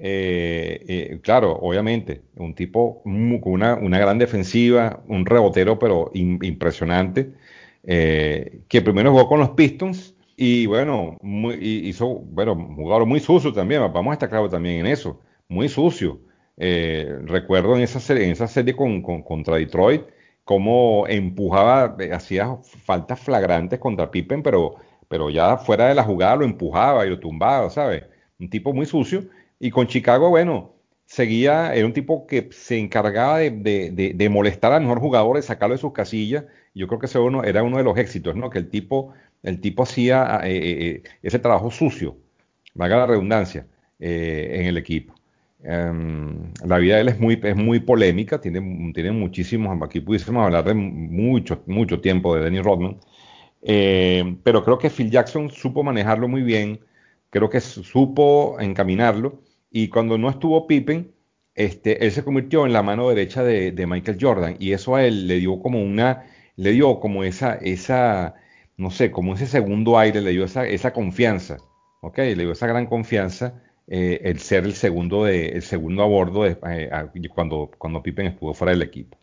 Eh, eh, claro, obviamente, un tipo mu- con una, una gran defensiva, un rebotero, pero im- impresionante, eh, que primero jugó con los Pistons y bueno, muy- y- hizo, bueno, un jugador muy sucio también, vamos a estar claros también en eso, muy sucio. Eh, recuerdo en esa serie, en esa serie con, con- contra Detroit, cómo empujaba, eh, hacía faltas flagrantes contra Pippen, pero pero ya fuera de la jugada lo empujaba y lo tumbaba, ¿sabes? Un tipo muy sucio. Y con Chicago, bueno, seguía, era un tipo que se encargaba de, de- de- de molestar al mejor jugador, de sacarlo de sus casillas. Y yo creo que ese uno, era uno de los éxitos, ¿no? Que el tipo, el tipo hacía eh, eh, eh, ese trabajo sucio, valga la redundancia, eh, en el equipo. Em, la vida de él es muy, es muy polémica, tiene, tiene muchísimos, aquí pudiésemos hablar de mucho, mucho tiempo de Dennis Rodman. Eh, pero creo que Phil Jackson supo manejarlo muy bien, creo que su- supo encaminarlo, y cuando no estuvo Pippen, este, él se convirtió en la mano derecha de, de Michael Jordan, y eso a él le dio como una, le dio como esa, esa, no sé, como ese segundo aire, le dio esa, esa confianza, ¿ok? Le dio esa gran confianza, eh, el ser el segundo, de, el segundo a bordo de- eh, a- cuando, cuando Pippen estuvo fuera del equipo.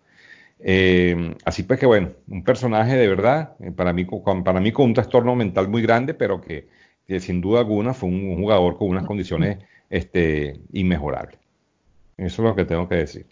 Eh, así pues que bueno, un personaje de verdad, eh, para mí, con, para mí con un trastorno mental muy grande, pero que, que sin duda alguna fue un, un jugador con unas condiciones este, inmejorables. Eso es lo que tengo que decir.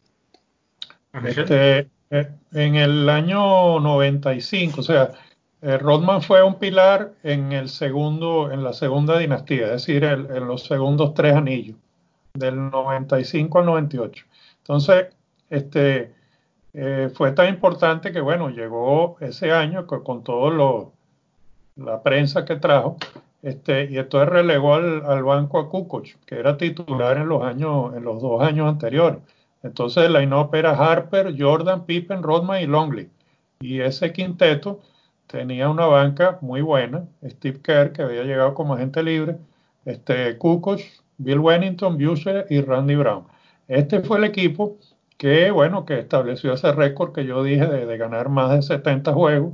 Ángel. Este, eh, en el año noventa y cinco, o sea, eh, Rodman fue un pilar en el segundo, en la segunda dinastía, es decir, el- en los segundos tres anillos, del noventa y cinco al noventa y ocho. Entonces, este, eh, fue tan importante que, bueno, llegó ese año con, con todo lo, la prensa que trajo, este, y entonces relegó al, al banco a Kukoc, que era titular en los años, en los dos años anteriores. Entonces el line-up era Harper, Jordan, Pippen, Rodman y Longley. Y ese quinteto tenía una banca muy buena. Steve Kerr, que había llegado como agente libre, este, Kukoc, Bill Wennington, Bucher y Randy Brown. Este fue el equipo que, bueno, que estableció ese récord que yo dije de, de ganar más de setenta juegos.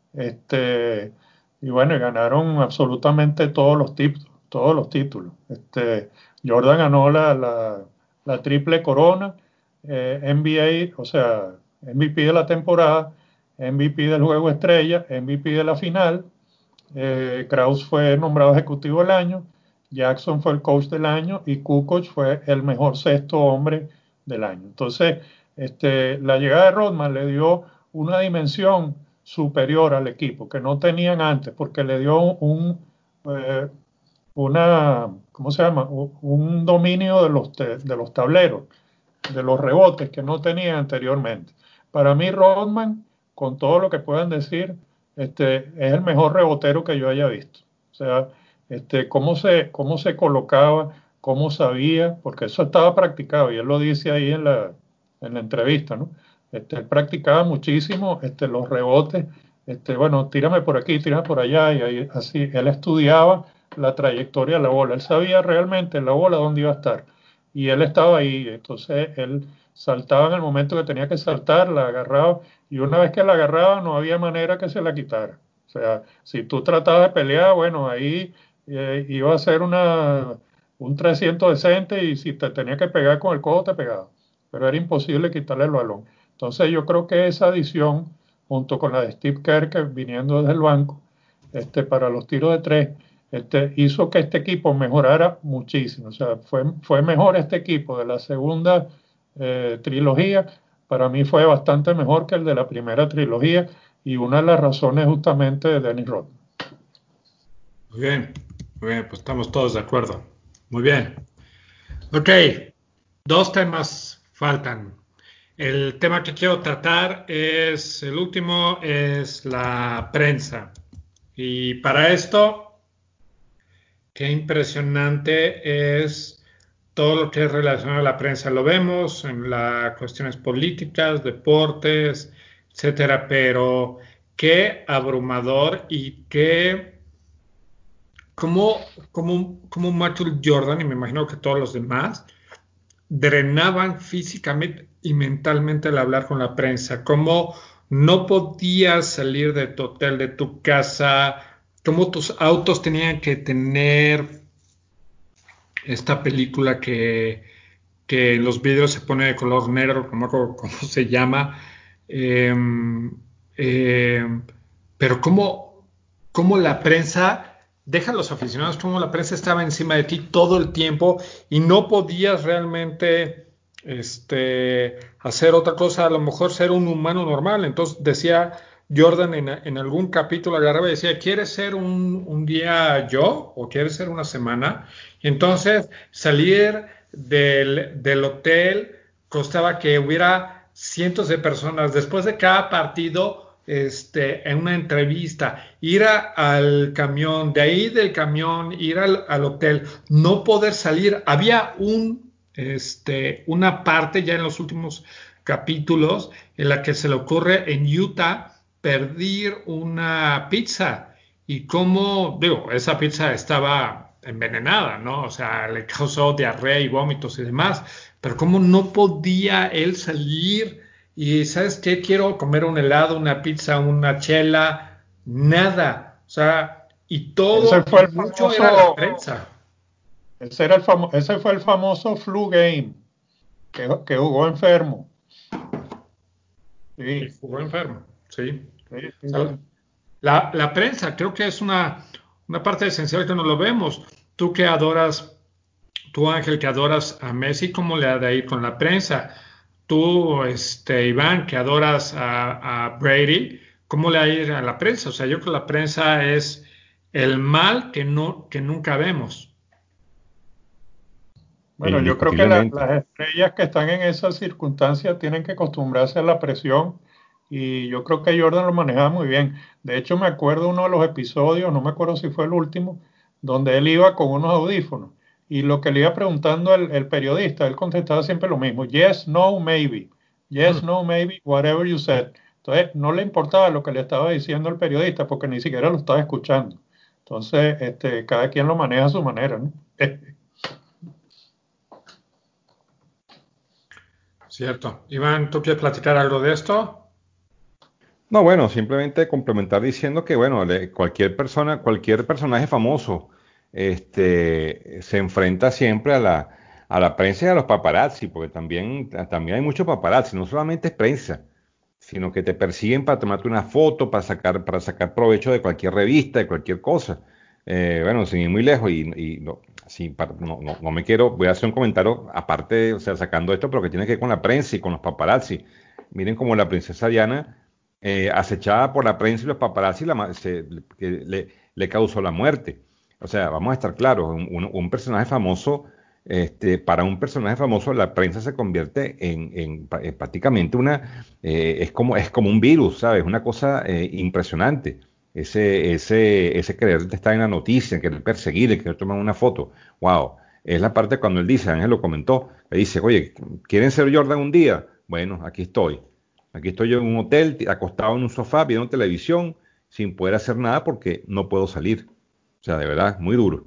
Este, y bueno, y ganaron absolutamente todos los títulos, todos los títulos. Este, Jordan ganó la, la, la triple corona, eh, N B A, o sea, M V P de la temporada, M V P del juego estrella, M V P de la final. Eh, Kraus fue nombrado ejecutivo del año, Jackson fue el coach del año y Kukoc fue el mejor sexto hombre del año. Entonces, este, la llegada de Rodman le dio una dimensión superior al equipo que no tenían antes, porque le dio un, eh, una, ¿cómo se llama? Un dominio de los, te, de los tableros, de los rebotes que no tenían anteriormente. Para mí, Rodman, con todo lo que puedan decir, este, es el mejor rebotero que yo haya visto. O sea, este, cómo se, cómo se colocaba, cómo sabía, porque eso estaba practicado, y él lo dice ahí en la, en la entrevista, ¿no? Este, él practicaba muchísimo este, los rebotes, este, bueno, tírame por aquí, tírame por allá, y ahí, así, él estudiaba la trayectoria de la bola, él sabía realmente la bola dónde iba a estar, y él estaba ahí, entonces él saltaba en el momento que tenía que saltar, la agarraba, y una vez que la agarraba no había manera que se la quitara. O sea, si tú tratabas de pelear, bueno, ahí eh, iba a ser una, un trescientos decente, y si te tenía que pegar con el codo, te pegaba. Pero era imposible quitarle el balón. Entonces yo creo que esa adición, junto con la de Steve Kerr, que viniendo desde el banco, este, para los tiros de tres, este, hizo que este equipo mejorara muchísimo. O sea, fue, fue mejor este equipo de la segunda eh, trilogía. Para mí fue bastante mejor que el de la primera trilogía, y una de las razones justamente de Dennis Rodman. Muy bien, muy bien, pues estamos todos de acuerdo. Muy bien. Ok, dos temas faltan. El tema que quiero tratar es, el último, es la prensa. Y para esto, qué impresionante es todo lo que es relacionado a la prensa. Lo vemos en las cuestiones políticas, deportes, etcétera, pero qué abrumador y qué, como, como, como Michael Jordan, y me imagino que todos los demás, drenaban físicamente y mentalmente al hablar con la prensa, cómo no podías salir de tu hotel, de tu casa, cómo tus autos tenían que tener esta película que, que en los vidrios se pone de color negro, no me acuerdo cómo se llama, eh, eh, pero cómo, cómo la prensa, deja a los aficionados, cómo la prensa estaba encima de ti todo el tiempo y no podías realmente este, hacer otra cosa, a lo mejor ser un humano normal. Entonces decía Jordan en, en algún capítulo, agarraba y decía, ¿quieres ser un, un día yo o quieres ser una semana? Y entonces salir del, del hotel costaba que hubiera cientos de personas después de cada partido, este, en una entrevista, ir a, al camión, de ahí del camión, ir al, al hotel, no poder salir. Había un, este, una parte ya en los últimos capítulos en la que se le ocurre en Utah pedir una pizza y cómo, digo, esa pizza estaba envenenada, ¿no? O sea, le causó diarrea y vómitos y demás, pero cómo no podía él salir y, ¿sabes qué? Quiero comer un helado, una pizza, una chela, nada. O sea, y Ese todo, fue y el mucho era la famoso, prensa. ese, era el famo, ese fue el famoso flu game que, que jugó enfermo. Y Sí, jugó enfermo, ¿sí? sí, O sí, sea, sí. la, la prensa creo que es una, una parte esencial que no lo vemos. Tú que adoras, tú Ángel, que adoras a Messi, ¿cómo le ha de ir con la prensa? Tú, este, Iván, que adoras a, a Brady, ¿cómo le ha ido a la prensa? O sea, yo creo que la prensa es el mal que, no, que nunca vemos. Bueno, yo creo que la- Indiscutiblemente. las estrellas que están en esas circunstancias tienen que acostumbrarse a la presión, y yo creo que Jordan lo manejaba muy bien. De hecho, me acuerdo uno de los episodios, no me acuerdo si fue el último, donde él iba con unos audífonos, y lo que le iba preguntando el, el periodista, él contestaba siempre lo mismo: yes, no, maybe, yes, no, maybe, whatever you said. Entonces, no le importaba lo que le estaba diciendo el periodista, porque ni siquiera lo estaba escuchando. Entonces, este, cada quien lo maneja a su manera, ¿no? Cierto. Iván, ¿tú quieres platicar algo de esto? No, bueno, simplemente complementar diciendo que, bueno, le- cualquier persona, cualquier personaje famoso, este, se enfrenta siempre a la, a la prensa y a los paparazzi, porque también, también hay muchos paparazzi, no solamente es prensa, sino que te persiguen para tomarte una foto, para sacar, para sacar provecho de cualquier revista, de cualquier cosa. Eh, bueno, sin ir muy lejos y, y no, sí, para- no, no, no me quiero, voy a hacer un comentario aparte, o sea, sacando esto, pero que tiene que ver con la prensa y con los paparazzi. Miren como la princesa Diana, eh, acechada por la prensa y los paparazzi, la ma- se- que le, le causó la muerte. O sea, vamos a estar claros, un, un- un personaje famoso, este, para un personaje famoso, la prensa se convierte en, en pa- en prácticamente una, eh, es como, es como un virus, ¿sabes? Una cosa eh, impresionante. Ese, ese, ese querer estar en la noticia, querer perseguir, querer tomar una foto. Wow. Es la parte cuando él dice, Ángel lo comentó, le dice, oye, ¿quieren ser Jordan un día? Bueno, aquí estoy. Aquí estoy yo en un hotel, t- acostado en un sofá, viendo televisión, sin poder hacer nada porque no puedo salir. O sea, de verdad, muy duro.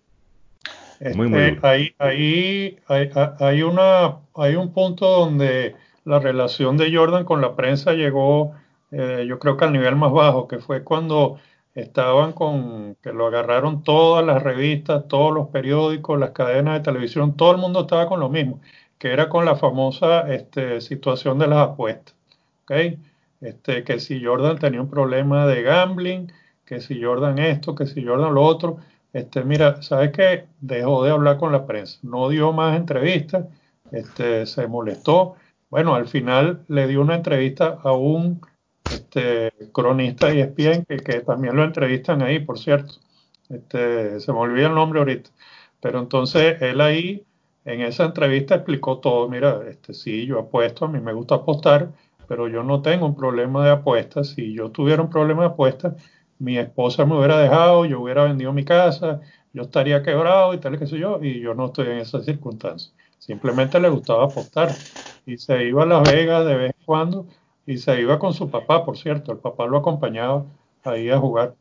Muy, muy Este, duro. ahí, ahí hay, hay una, hay un punto donde la relación de Jordan con la prensa llegó, eh, yo creo que al nivel más bajo, que fue cuando estaban con, que lo agarraron todas las revistas, todos los periódicos, las cadenas de televisión, todo el mundo estaba con lo mismo, que era con la famosa este, situación de las apuestas. ¿Ok? Este, que si Jordan tenía un problema de gambling, que si Jordan esto, que si Jordan lo otro. Este, mira, ¿sabes qué? Dejó de hablar con la prensa, no dio más entrevistas, este, se molestó. Bueno, al final le dio una entrevista a un este, cronista de E S P N que, que también lo entrevistan ahí, por cierto. Este, se me olvida el nombre ahorita. Pero entonces él ahí, en esa entrevista, explicó todo. Mira, este, sí, yo apuesto, a mí me gusta apostar, pero yo no tengo un problema de apuestas. Si yo tuviera un problema de apuestas, mi esposa me hubiera dejado, yo hubiera vendido mi casa, yo estaría quebrado y tal, qué sé yo, y yo no estoy en esas circunstancias. Simplemente le gustaba apostar y se iba a Las Vegas de vez en cuando y se iba con su papá, por cierto, el papá lo acompañaba ahí a jugar.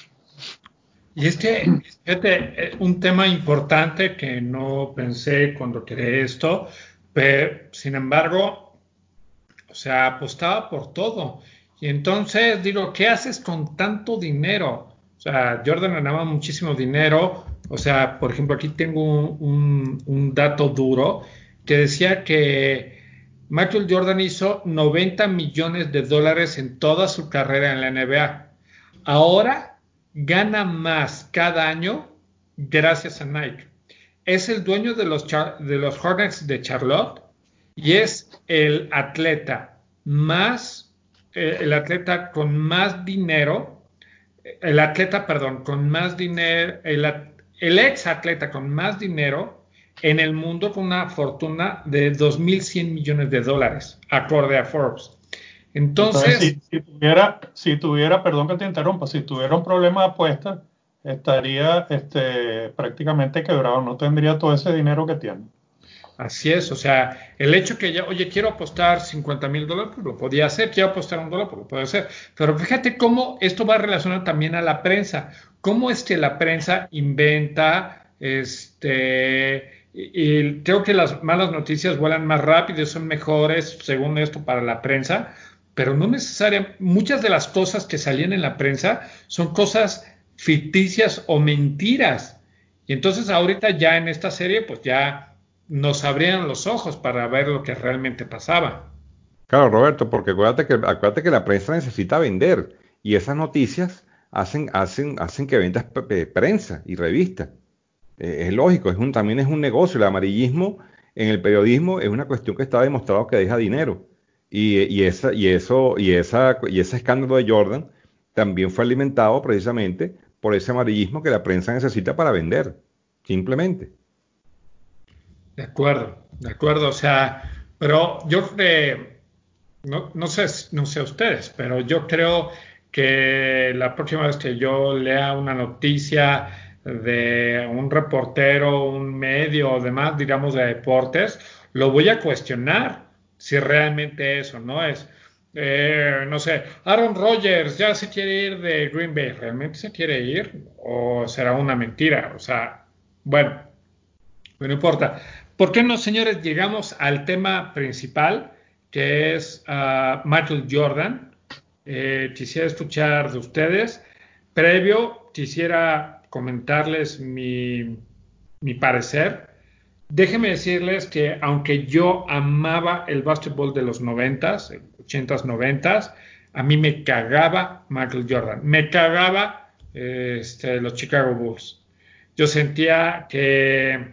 Y es que, fíjate, eh, un tema importante que no pensé cuando creé esto, pero sin embargo, o sea, apostaba por todo. Y entonces digo, ¿qué haces con tanto dinero? O sea, Jordan ganaba muchísimo dinero. O sea, por ejemplo, aquí tengo un, un- un dato duro que decía que Michael Jordan hizo noventa millones de dólares en toda su carrera en la N B A. Ahora gana más cada año gracias a Nike. Es el dueño de los, de los Hornets de Charlotte y es el atleta más, eh, el atleta con más dinero, el atleta, perdón, con más dinero, el, el ex atleta con más dinero en el mundo con una fortuna de dos mil cien millones de dólares, acorde a Forbes. Entonces, Entonces, si, si tuviera, si tuviera, perdón que te interrumpa, si tuviera un problema de apuesta, estaría este, prácticamente quebrado, no tendría todo ese dinero que tiene. así es, o sea, el hecho que ya, oye, quiero apostar cincuenta mil dólares, pues lo podía hacer, quiero apostar un dólar, pues lo puedo hacer. Pero fíjate cómo esto va relacionado también a la prensa, cómo es que la prensa inventa, este, y, y creo que las malas noticias vuelan más rápido y son mejores, según esto, para la prensa, pero no necesariamente, muchas de las cosas que salían en la prensa son cosas ficticias o mentiras. Y entonces ahorita ya en esta serie, pues ya nos abrían los ojos para ver lo que realmente pasaba. Claro, Roberto, porque acuérdate que, acuérdate que la prensa necesita vender y esas noticias hacen, hacen, hacen que vendas p- p- prensa y revistas. Eh, es lógico, es un, también es un negocio. El amarillismo en el periodismo es una cuestión que está demostrado que deja dinero. Y, y, esa, y, eso, y, esa, y ese escándalo de Jordan también fue alimentado precisamente por ese amarillismo que la prensa necesita para vender, simplemente. De acuerdo, de acuerdo. O sea, pero yo eh, no, no sé, no sé ustedes, pero yo creo que la próxima vez que yo lea una noticia de un reportero, un medio o demás, digamos, de deportes, lo voy a cuestionar si realmente eso no es. Eh, no sé, Aaron Rodgers ya se quiere ir de Green Bay, ¿realmente se quiere ir? ¿O será una mentira? O sea, bueno, no importa. ¿Por qué no, señores? Llegamos al tema principal, que es uh, Michael Jordan. Eh, quisiera escuchar de ustedes. Previo, quisiera comentarles mi, mi parecer. Déjenme decirles que aunque yo amaba el básquetbol de los noventas, ochentas, noventas, a mí me cagaba Michael Jordan. Me cagaba este, los Chicago Bulls. Yo sentía que,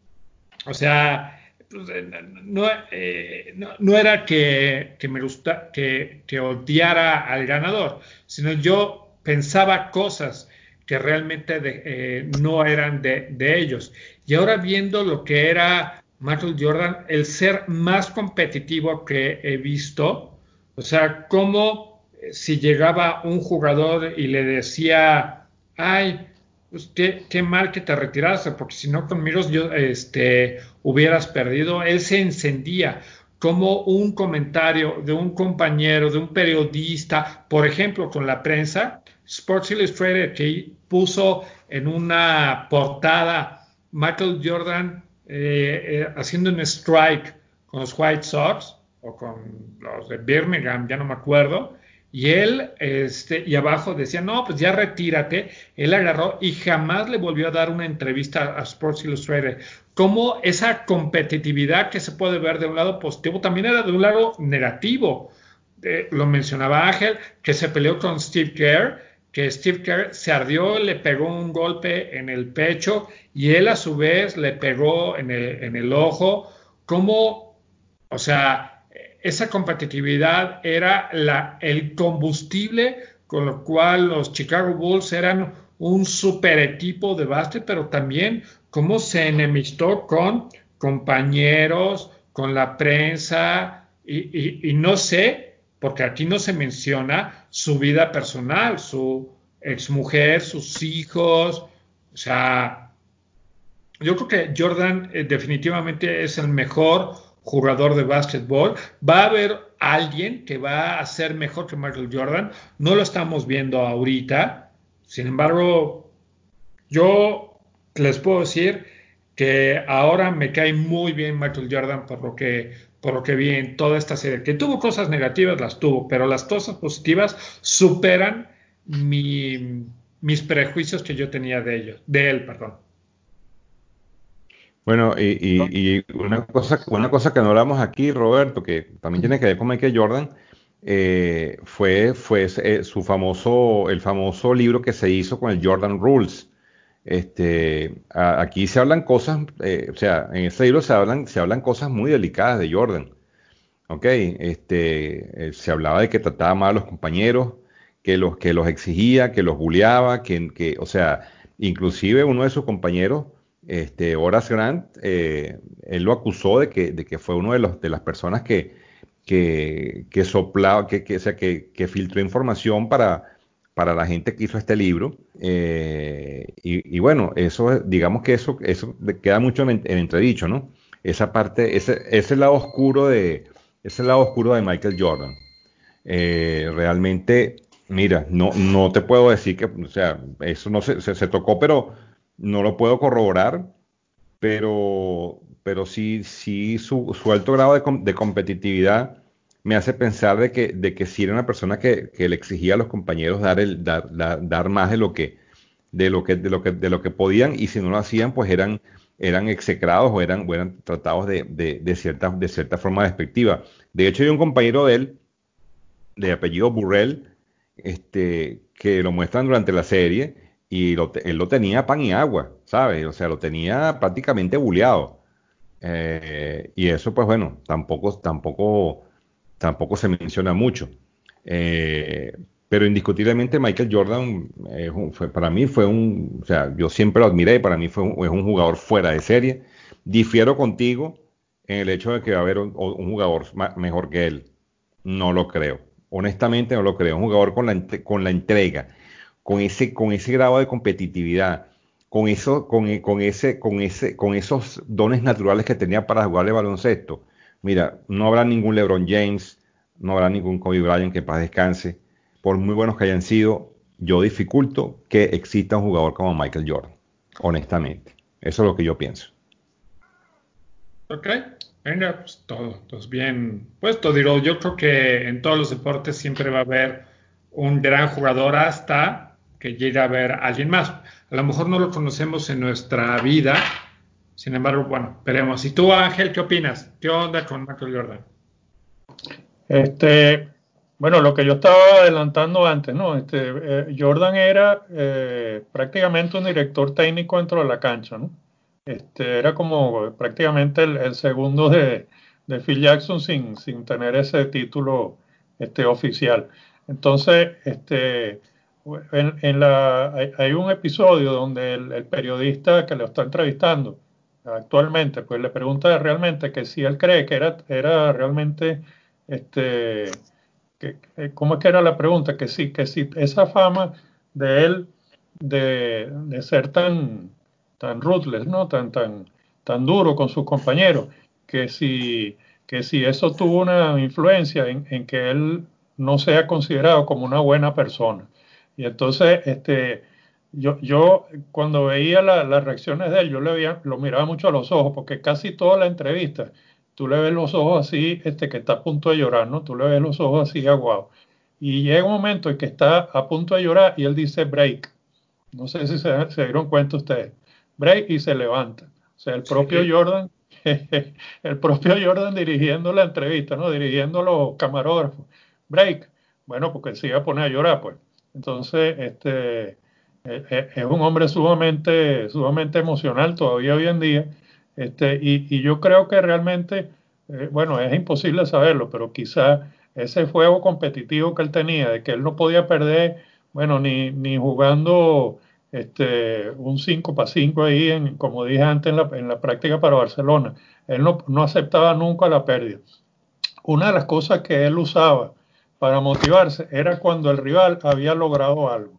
o sea, pues, no, eh, no, no era que, que me gusta, que, que odiara al ganador, sino yo pensaba cosas que realmente de, eh, no eran de, de ellos. Y ahora viendo lo que era Michael Jordan, el ser más competitivo que he visto, o sea, como si llegaba un jugador y le decía, ay, pues qué, qué mal que te retiraste, porque si no conmigo yo, este, hubieras perdido, él se encendía como un comentario de un compañero, de un periodista, por ejemplo, con la prensa, Sports Illustrated, que puso en una portada Michael Jordan eh, eh, haciendo un strike con los White Sox o con los de Birmingham, ya no me acuerdo, y él, este, y abajo decía, no, pues ya retírate. Él agarró y jamás le volvió a dar una entrevista a Sports Illustrated. Como esa competitividad que se puede ver de un lado positivo, también era de un lado negativo. Eh, lo mencionaba Ángel, que se peleó con Steve Kerr, que Steve Kerr se ardió, le pegó un golpe en el pecho y él a su vez le pegó en el, en el ojo. Como, o sea, esa competitividad era la, el combustible con lo cual los Chicago Bulls eran un super equipo de básquet, pero también cómo se enemistó con compañeros, con la prensa, y, y, y no sé, porque aquí no se menciona su vida personal, su exmujer, sus hijos, o sea, yo creo que Jordan eh, definitivamente es el mejor jugador de básquetbol. Va a haber alguien que va a ser mejor que Michael Jordan. No lo estamos viendo ahorita. Sin embargo, yo les puedo decir que ahora me cae muy bien Michael Jordan por lo que, por lo que vi en toda esta serie. Que tuvo cosas negativas, las tuvo, pero las cosas positivas superan mi, mis prejuicios que yo tenía de ellos, de él, perdón. Bueno, y, y- y una cosa, una cosa que no hablamos aquí, Roberto, que también tiene que ver con Michael Jordan, eh, fue, fue ese, eh, su famoso, el famoso libro que se hizo con el Jordan Rules. Este, a- aquí se hablan cosas, eh, o sea, en ese libro se hablan, se hablan cosas muy delicadas de Jordan. ¿Ok? Este, eh, se hablaba de que trataba mal a los compañeros, que los, que los exigía, que los bulleaba, que, que, o sea, inclusive uno de sus compañeros, este, Horace Grant, eh, él lo acusó de que, de que fue uno de los, de las personas que, que, que soplaba, que, que, o sea, que, que filtró información para, para la gente que hizo este libro. Eh, y, y bueno, eso, digamos que eso, eso queda mucho en, en entredicho, ¿no? Esa parte, ese, ese lado oscuro de ese lado oscuro de Michael Jordan. Eh, realmente, mira, no, no te puedo decir que, o sea, eso no se, se, se tocó, pero no lo puedo corroborar, pero, pero sí, sí su, su alto grado de, com- de competitividad me hace pensar de que, de que sí era una persona que, que le exigía a los compañeros dar, el, dar, dar, dar más de lo que, de lo que, de lo que, de lo que podían, y si no lo hacían, pues eran, eran execrados o eran, o eran tratados de, de, de cierta, de cierta forma despectiva. De hecho, hay un compañero de él, de apellido Burrell, este, que lo muestran durante la serie, y lo te- él lo tenía pan y agua, ¿sabes? O sea, lo tenía prácticamente buleado. Eh, y eso, pues bueno, tampoco, tampoco, tampoco se menciona mucho. Eh, pero indiscutiblemente Michael Jordan es un- fue, para mí fue un, o sea, yo siempre lo admiré, para mí fue un, es un jugador fuera de serie. Difiero contigo en el hecho de que va a haber un, un jugador ma- mejor que él. No lo creo. Honestamente no lo creo. Un jugador con la, entre- con la entrega, con ese, con ese grado de competitividad, con eso, con, e- con ese, con ese, con esos dones naturales que tenía para jugar de baloncesto. Mira, no habrá ningún LeBron James, no habrá ningún Kobe Bryant que en paz descanse. Por muy buenos que hayan sido, yo dificulto que exista un jugador como Michael Jordan. Honestamente. Eso es lo que yo pienso. Ok, venga, pues todo, pues bien puesto. Digo, yo creo que en todos los deportes siempre va a haber un gran jugador hasta que llegue a haber alguien más. A lo mejor no lo conocemos en nuestra vida, sin embargo, bueno, veremos. ¿Y tú, Ángel, qué opinas? ¿Qué onda con Michael Jordan? Este, Bueno, lo que yo estaba adelantando antes, ¿no? Este, eh, Jordan era eh, prácticamente un director técnico dentro de la cancha, ¿no? Este, era como prácticamente el, el segundo de, de Phil Jackson sin, sin tener ese título este, oficial. Entonces, este, en, en la, hay, hay un episodio donde el, el periodista que lo está entrevistando actualmente, pues le pregunta realmente que si él cree que era, era realmente este que, que- ¿cómo es que era la pregunta? Que sí, que sí, esa fama de él de, de ser tan, tan ruthless, ¿no? Tan, tan, tan duro con sus compañeros, que si, que si eso tuvo una influencia en, en que él no sea considerado como una buena persona. Y entonces, este, yo, yo cuando veía la- las reacciones de él, yo le veía, lo miraba mucho a los ojos, porque casi toda la entrevista tú le ves los ojos así, este, que está a punto de llorar, ¿no? Tú le ves los ojos así aguados. Y llega un momento en que está a punto de llorar y él dice break. No sé si se, se dieron cuenta ustedes. Break y se levanta. O sea, el propio Sí. Jordan, el propio Jordan dirigiendo la entrevista, ¿no? Dirigiendo a los camarógrafos. Break. Bueno, porque él se iba a poner a llorar, pues. Entonces, este, eh, eh, es un hombre sumamente, sumamente emocional todavía hoy en día. Este, y, y yo creo que realmente, eh, bueno, es imposible saberlo, pero quizá ese fuego competitivo que él tenía, de que él no podía perder, bueno, ni, ni jugando este, un cinco para cinco ahí, en, como dije antes, en la, en la práctica para Barcelona. Él no, no aceptaba nunca la pérdida. Una de las cosas que él usaba para motivarse era cuando el rival había logrado algo.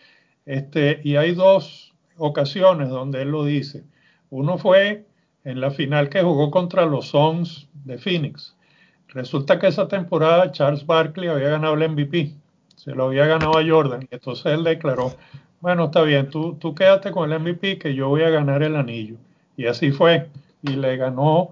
Este, y hay dos ocasiones donde él lo dice. Uno fue en la final que jugó contra los Suns de Phoenix. Resulta que esa temporada Charles Barkley había ganado el M V P, se lo había ganado a Jordan, y entonces él declaró, bueno, está bien, tú, tú quédate con el M V P que yo voy a ganar el anillo. Y así fue, y le ganó,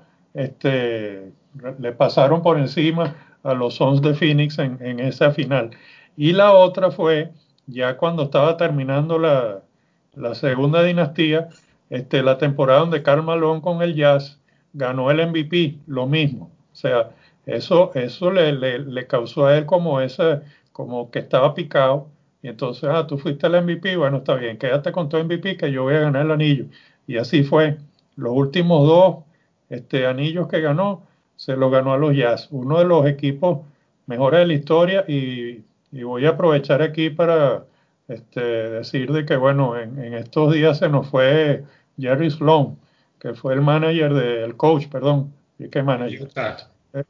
este, le pasaron por encima a los Suns de Phoenix en, en esa final. Y la otra fue, ya cuando estaba terminando la, la segunda dinastía, este, la temporada donde Karl Malone con el Jazz ganó el M V P, lo mismo. O sea, eso, eso le, le, le causó a él como ese, como que estaba picado. Y entonces, ah, tú fuiste el M V P, bueno, está bien, quédate con tu M V P que yo voy a ganar el anillo. Y así fue. Los últimos dos este, anillos que ganó, se los ganó a los Jazz, uno de los equipos mejores de la historia. Y, y voy a aprovechar aquí para este, decir de que, bueno, en, en estos días se nos fue Jerry Sloan, que fue el manager, de, el coach, perdón, ¿y qué manager? Utah.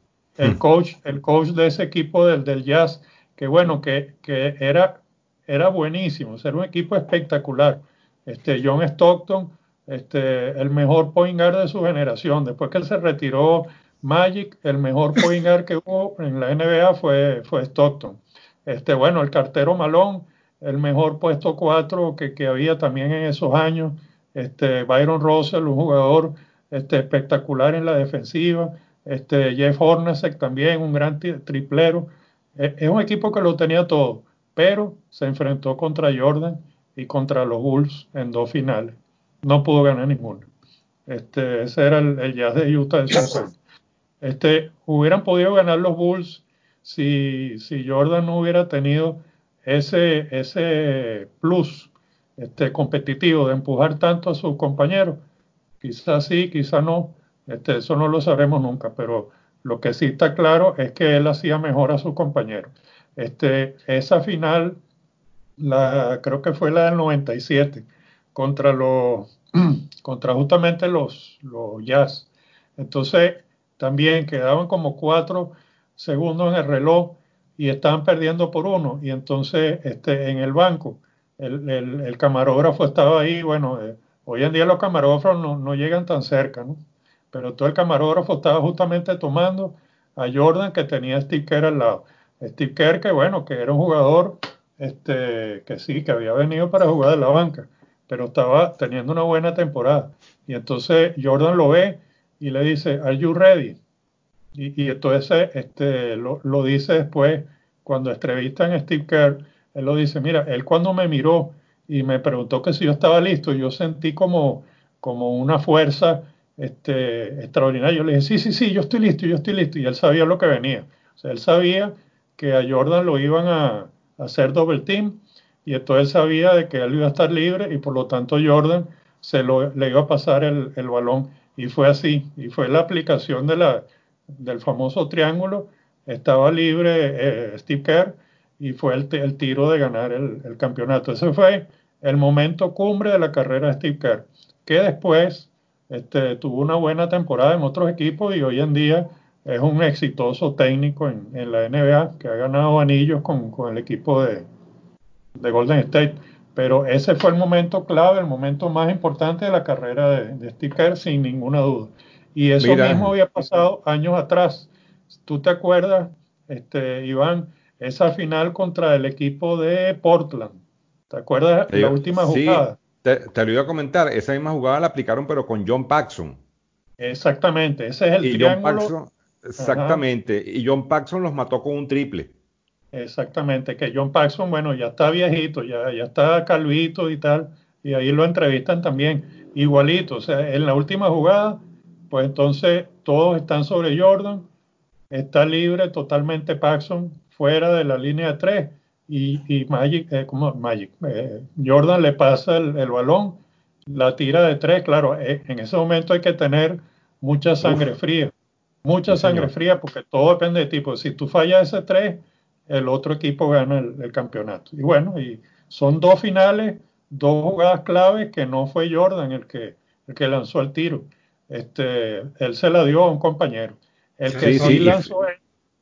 el coach, el coach de ese equipo del, del Jazz, que bueno, que, que era, era buenísimo, era un equipo espectacular. Este, John Stockton, este, el mejor point guard de su generación. Después que él se retiró Magic, el mejor point guard que hubo en la N B A fue, fue Stockton. Este, bueno, el cartero Malone, el mejor puesto cuatro que, que había también en esos años. Este, Byron Russell, un jugador este, espectacular en la defensiva. Este, Jeff Hornacek también, un gran triplero. Es, es un equipo que lo tenía todo, pero se enfrentó contra Jordan y contra los Bulls en dos finales. No pudo ganar ninguno. Este, ese era el, el Jazz de Utah de cincuenta. Este, hubieran podido ganar los Bulls si, si Jordan no hubiera tenido ese, ese plus este, competitivo de empujar tanto a sus compañeros. Quizás sí, quizás no, este, eso no lo sabremos nunca, pero lo que sí está claro es que él hacía mejor a sus compañeros. Este, esa final, la, creo que fue la del noventa y siete, contra los, contra justamente los, los Jazz. Entonces, también quedaban como cuatro segundos en el reloj y estaban perdiendo por uno. Y entonces, este, en el banco, el, el, el camarógrafo estaba ahí. Bueno, eh, hoy en día los camarógrafos no, no llegan tan cerca, ¿no? Pero todo el camarógrafo estaba justamente tomando a Jordan, que tenía a Steve Kerr al lado. Steve Kerr, que bueno, que era un jugador este, que sí, que había venido para jugar de la banca, pero estaba teniendo una buena temporada. Y entonces Jordan lo ve y le dice, ¿Are you ready? Y, y entonces este, lo, lo dice después, cuando entrevistan a Steve Kerr, él lo dice, mira, él cuando me miró y me preguntó que si yo estaba listo, yo sentí como, como una fuerza este, extraordinaria. Yo le dije, sí, sí, sí, yo estoy listo, yo estoy listo. Y él sabía lo que venía. O sea, él sabía que a Jordan lo iban a, a hacer double team, y entonces sabía de que él iba a estar libre y por lo tanto Jordan se lo, le iba a pasar el, el balón, y fue así, y fue la aplicación de la, del famoso triángulo. Estaba libre eh, Steve Kerr y fue el, el tiro de ganar el, el campeonato. Ese fue el momento cumbre de la carrera de Steve Kerr, que después este, tuvo una buena temporada en otros equipos y hoy en día es un exitoso técnico en, en la N B A, que ha ganado anillos con, con el equipo de, de Golden State. Pero ese fue el momento clave, el momento más importante de la carrera de, de Steve Kerr, sin ninguna duda. Y eso Mira, mismo Ángel, había pasado años atrás. ¿Tú te acuerdas, este, Iván, esa final contra el equipo de Portland? ¿Te acuerdas te la iba- última sí, jugada? te, te lo iba a comentar, esa misma jugada la aplicaron pero con John Paxson. Exactamente, ese es el Y John triángulo. Paxson, Ajá, exactamente, y John Paxson los mató con un triple. exactamente, que John Paxson, bueno, ya está viejito, ya, ya está calvito y tal, y ahí lo entrevistan también, igualito, o sea, en la última jugada, pues entonces todos están sobre Jordan, está libre totalmente Paxson fuera de la línea de tres, y, y Magic, eh, ¿cómo? Magic, eh, Jordan le pasa el, el balón, la tira de tres. Claro, eh, en ese momento hay que tener mucha sangre Uf, fría, sí mucha sangre señor. fría, porque todo depende de ti, pues si tú fallas ese tres, el otro equipo gana el, el campeonato. Y bueno, y son dos finales, dos jugadas claves que no fue Jordan el que, el que lanzó el tiro. Este, él se la dio a un compañero. El que Sí, sí sí, y, f- lanzó él,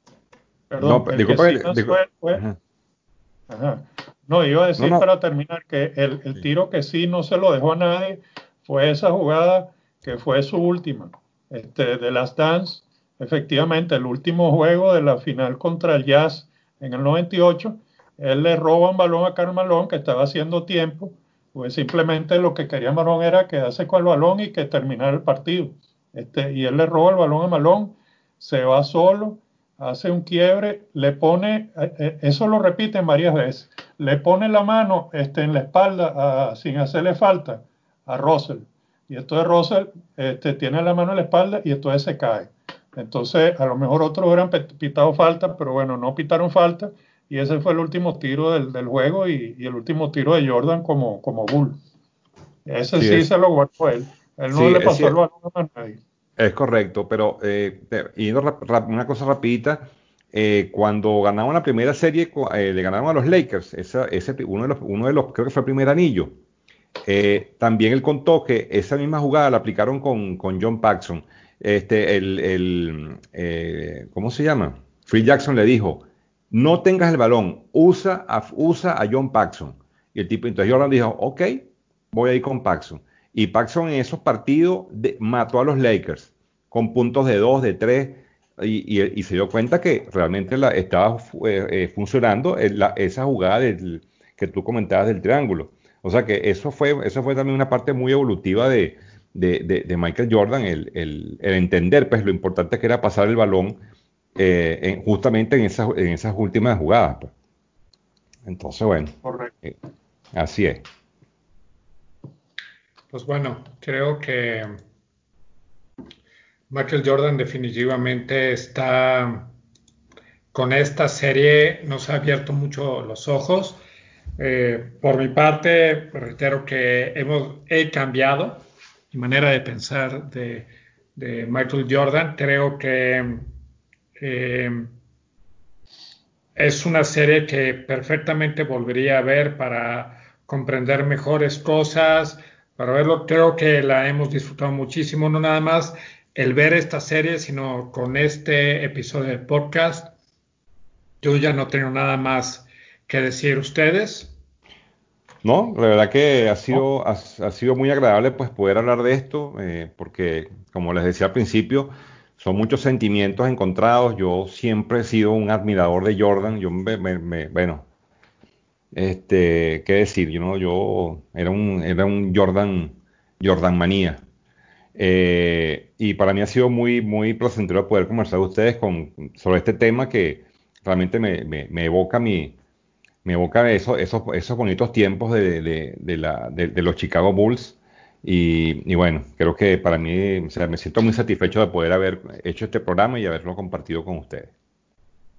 no, perdón, el que disculpa, sí que- lanzó discul- él fue, ajá. ajá. No, iba a No, decir no, para terminar que el, el sí. tiro que sí no se lo dejó a nadie fue esa jugada que fue su última, este, de Last Dance, efectivamente, el último juego de la final contra el Jazz en el noventa y ocho. Él le roba un balón a Karl Malone que estaba haciendo tiempo, pues simplemente lo que quería Malone era quedarse con el balón y que terminara el partido. Este, y él le roba el balón a Malone, se va solo, hace un quiebre, le pone, eh, eh, eso lo repiten varias veces, le pone la mano este, en la espalda a, sin hacerle falta a Russell. Y entonces Russell este, tiene la mano en la espalda y entonces se cae. Entonces, a lo mejor otros hubieran pitado falta, pero bueno, no pitaron falta. Y ese fue el último tiro del, del juego, y, y el último tiro de Jordan como, como Bull. Ese Sí, sí es, se lo guardó él. Él no sí, le es, pasó el cier- balón a más nadie. es correcto, pero eh, te- yendo rap- rap- una cosa rapidita, eh, cuando ganaron la primera serie, cu- eh, le ganaron a los Lakers, esa, ese, pri- uno de los, uno de los, creo que fue el primer anillo. Eh, también él contó que esa misma jugada la aplicaron con, con John Paxson. Este, el, el, eh, ¿cómo se llama? Phil Jackson le dijo, no tengas el balón, usa a, usa a John Paxson. Y el tipo, entonces Jordan dijo, ok, voy a ir con Paxson. Y Paxson en esos partidos de- mató a los Lakers con puntos de dos, de tres, y, y- y se dio cuenta que realmente la, estaba fu- eh, eh, funcionando el- la- esa jugada del- que tú comentabas del triángulo. O sea que eso fue, eso fue también una parte muy evolutiva de, de- de- de Michael Jordan, el, el- el entender pues, lo importante que era pasar el balón eh, en- justamente en esas, en esas últimas jugadas, pues. Entonces, bueno, Correcto. eh, así es. Pues bueno, creo que Michael Jordan definitivamente está con esta serie, nos ha abierto mucho los ojos. Eh, por mi parte, reitero que hemos, he cambiado mi manera de pensar de, de Michael Jordan. Creo que eh, es una serie que perfectamente volvería a ver para comprender mejores cosas, para verlo. Creo que la hemos disfrutado muchísimo, no nada más el ver esta serie, sino con este episodio del podcast. Yo ya no tengo nada más que decir. ¿Ustedes? No, la verdad que ha ¿No? sido, ha, ha sido muy agradable pues poder hablar de esto, eh, porque como les decía al principio, son muchos sentimientos encontrados. Yo siempre he sido un admirador de Jordan. Yo me, me- me- bueno, este, qué decir, yo no, yo era un, era un Jordan, Jordan manía. Eh, y para mí ha sido muy, muy placentero poder conversar con ustedes con, sobre este tema que realmente me, me- me evoca mi, me evoca esos, esos, esos bonitos tiempos de, de- de la, de, de los Chicago Bulls. Y, y bueno, creo que para mí, o sea, me siento muy satisfecho de poder haber hecho este programa y haberlo compartido con ustedes.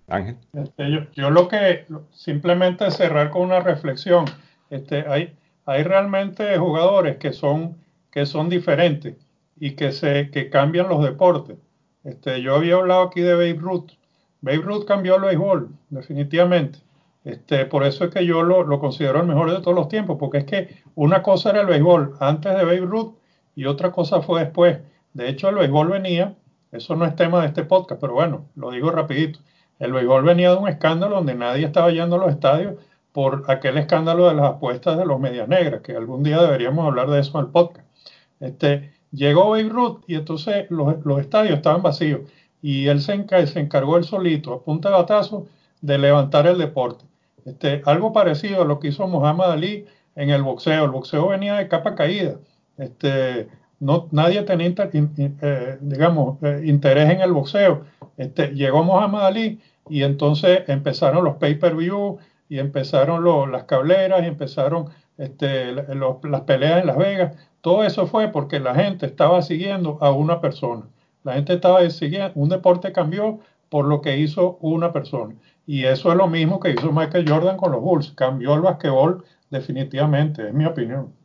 Ángel. Este, yo, yo lo que simplemente cerrar con una reflexión. Este, hay, hay realmente jugadores que son, que son diferentes y que, se, que cambian los deportes. Este, yo había hablado aquí de Babe Ruth. Babe Ruth cambió el béisbol, definitivamente. Este, por eso es que yo lo, lo considero el mejor de todos los tiempos, porque es que una cosa era el béisbol antes de Babe Ruth y otra cosa fue después. De hecho, el béisbol venía, eso no es tema de este podcast, pero bueno, lo digo rapidito. El béisbol venía de un escándalo donde nadie estaba yendo a los estadios por aquel escándalo de las apuestas de los Medias Negras, que algún día deberíamos hablar de eso en el podcast. Este, llegó Babe Ruth y entonces los, los estadios estaban vacíos y él se, enca se encargó él solito, a punta de batazo, de levantar el deporte. Este, algo parecido a lo que hizo Muhammad Ali en el boxeo. El boxeo venía de capa caída. Este, no, nadie tenía, inter, in, eh, digamos, eh, interés en el boxeo. Este, llegó Muhammad Ali y entonces empezaron los pay-per-view y empezaron lo, las cableras y empezaron este, los, las peleas en Las Vegas. Todo eso fue porque la gente estaba siguiendo a una persona. La gente estaba siguiendo, un deporte cambió por lo que hizo una persona. Y eso es lo mismo que hizo Michael Jordan con los Bulls. Cambió el basquetbol definitivamente, es mi opinión.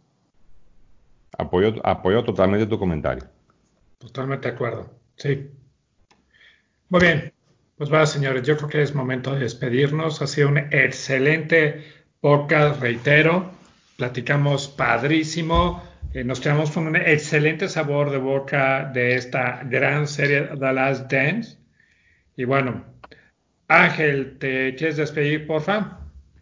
Apoyo, apoyo totalmente tu comentario. Totalmente de acuerdo. Sí. Muy bien. Pues va, señores, yo creo que es momento de despedirnos. Ha sido un excelente podcast, reitero. Platicamos padrísimo. Eh, nos quedamos con un excelente sabor de boca de esta gran serie The Last Dance. Y bueno, Ángel, ¿te quieres despedir, porfa?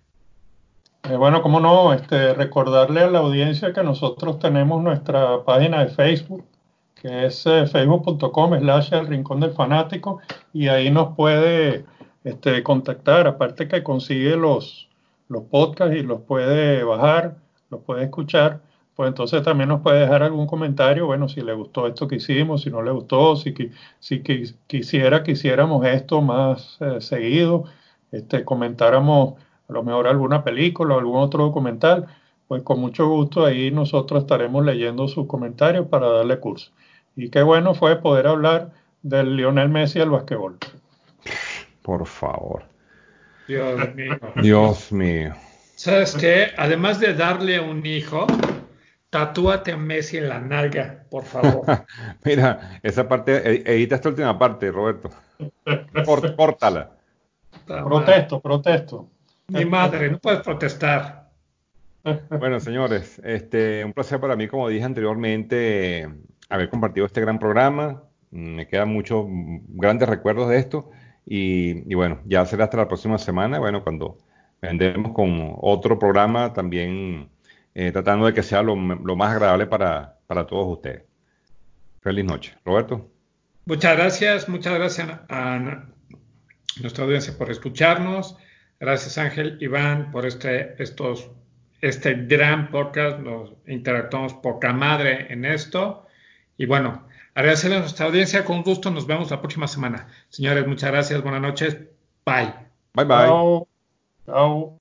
Eh, bueno, cómo no, este, recordarle a la audiencia que nosotros tenemos nuestra página de Facebook, que es eh, facebook punto com slash el rincón del fanático, y ahí nos puede este, contactar, aparte que consigue los, los podcasts y los puede bajar, los puede escuchar, pues entonces también nos puede dejar algún comentario, bueno, si le gustó esto que hicimos, si no le gustó, si, si quisiera que hiciéramos esto más eh, seguido, este, comentáramos a lo mejor alguna película o algún otro documental, pues con mucho gusto ahí nosotros estaremos leyendo sus comentarios para darle curso. Y qué bueno fue poder hablar del Lionel Messi del basquetbol. Por favor. Dios mío. Dios mío. ¿Sabes qué? Además de darle un hijo, tatúate a Messi en la nalga, por favor. Mira, esa parte, edita esta última parte, Roberto. Cort- Córtala. Protesto, protesto. Mi madre, no puedes protestar. Bueno, señores, este, un placer para mí, como dije anteriormente, haber compartido este gran programa. Me quedan muchos mm, grandes recuerdos de esto. Y, y bueno, ya será hasta la próxima semana, bueno, cuando vendremos con otro programa también eh, tratando de que sea lo, lo más agradable para, para todos ustedes. Feliz noche. Roberto. Muchas gracias, muchas gracias a nuestra audiencia por escucharnos. Gracias Ángel, Iván, por este, estos, este gran podcast. Nos interactuamos poca madre en esto. Y bueno, agradecerle a nuestra audiencia. Con gusto, nos vemos la próxima semana. Señores, muchas gracias. Buenas noches. Bye. Bye bye. Chao. Chao.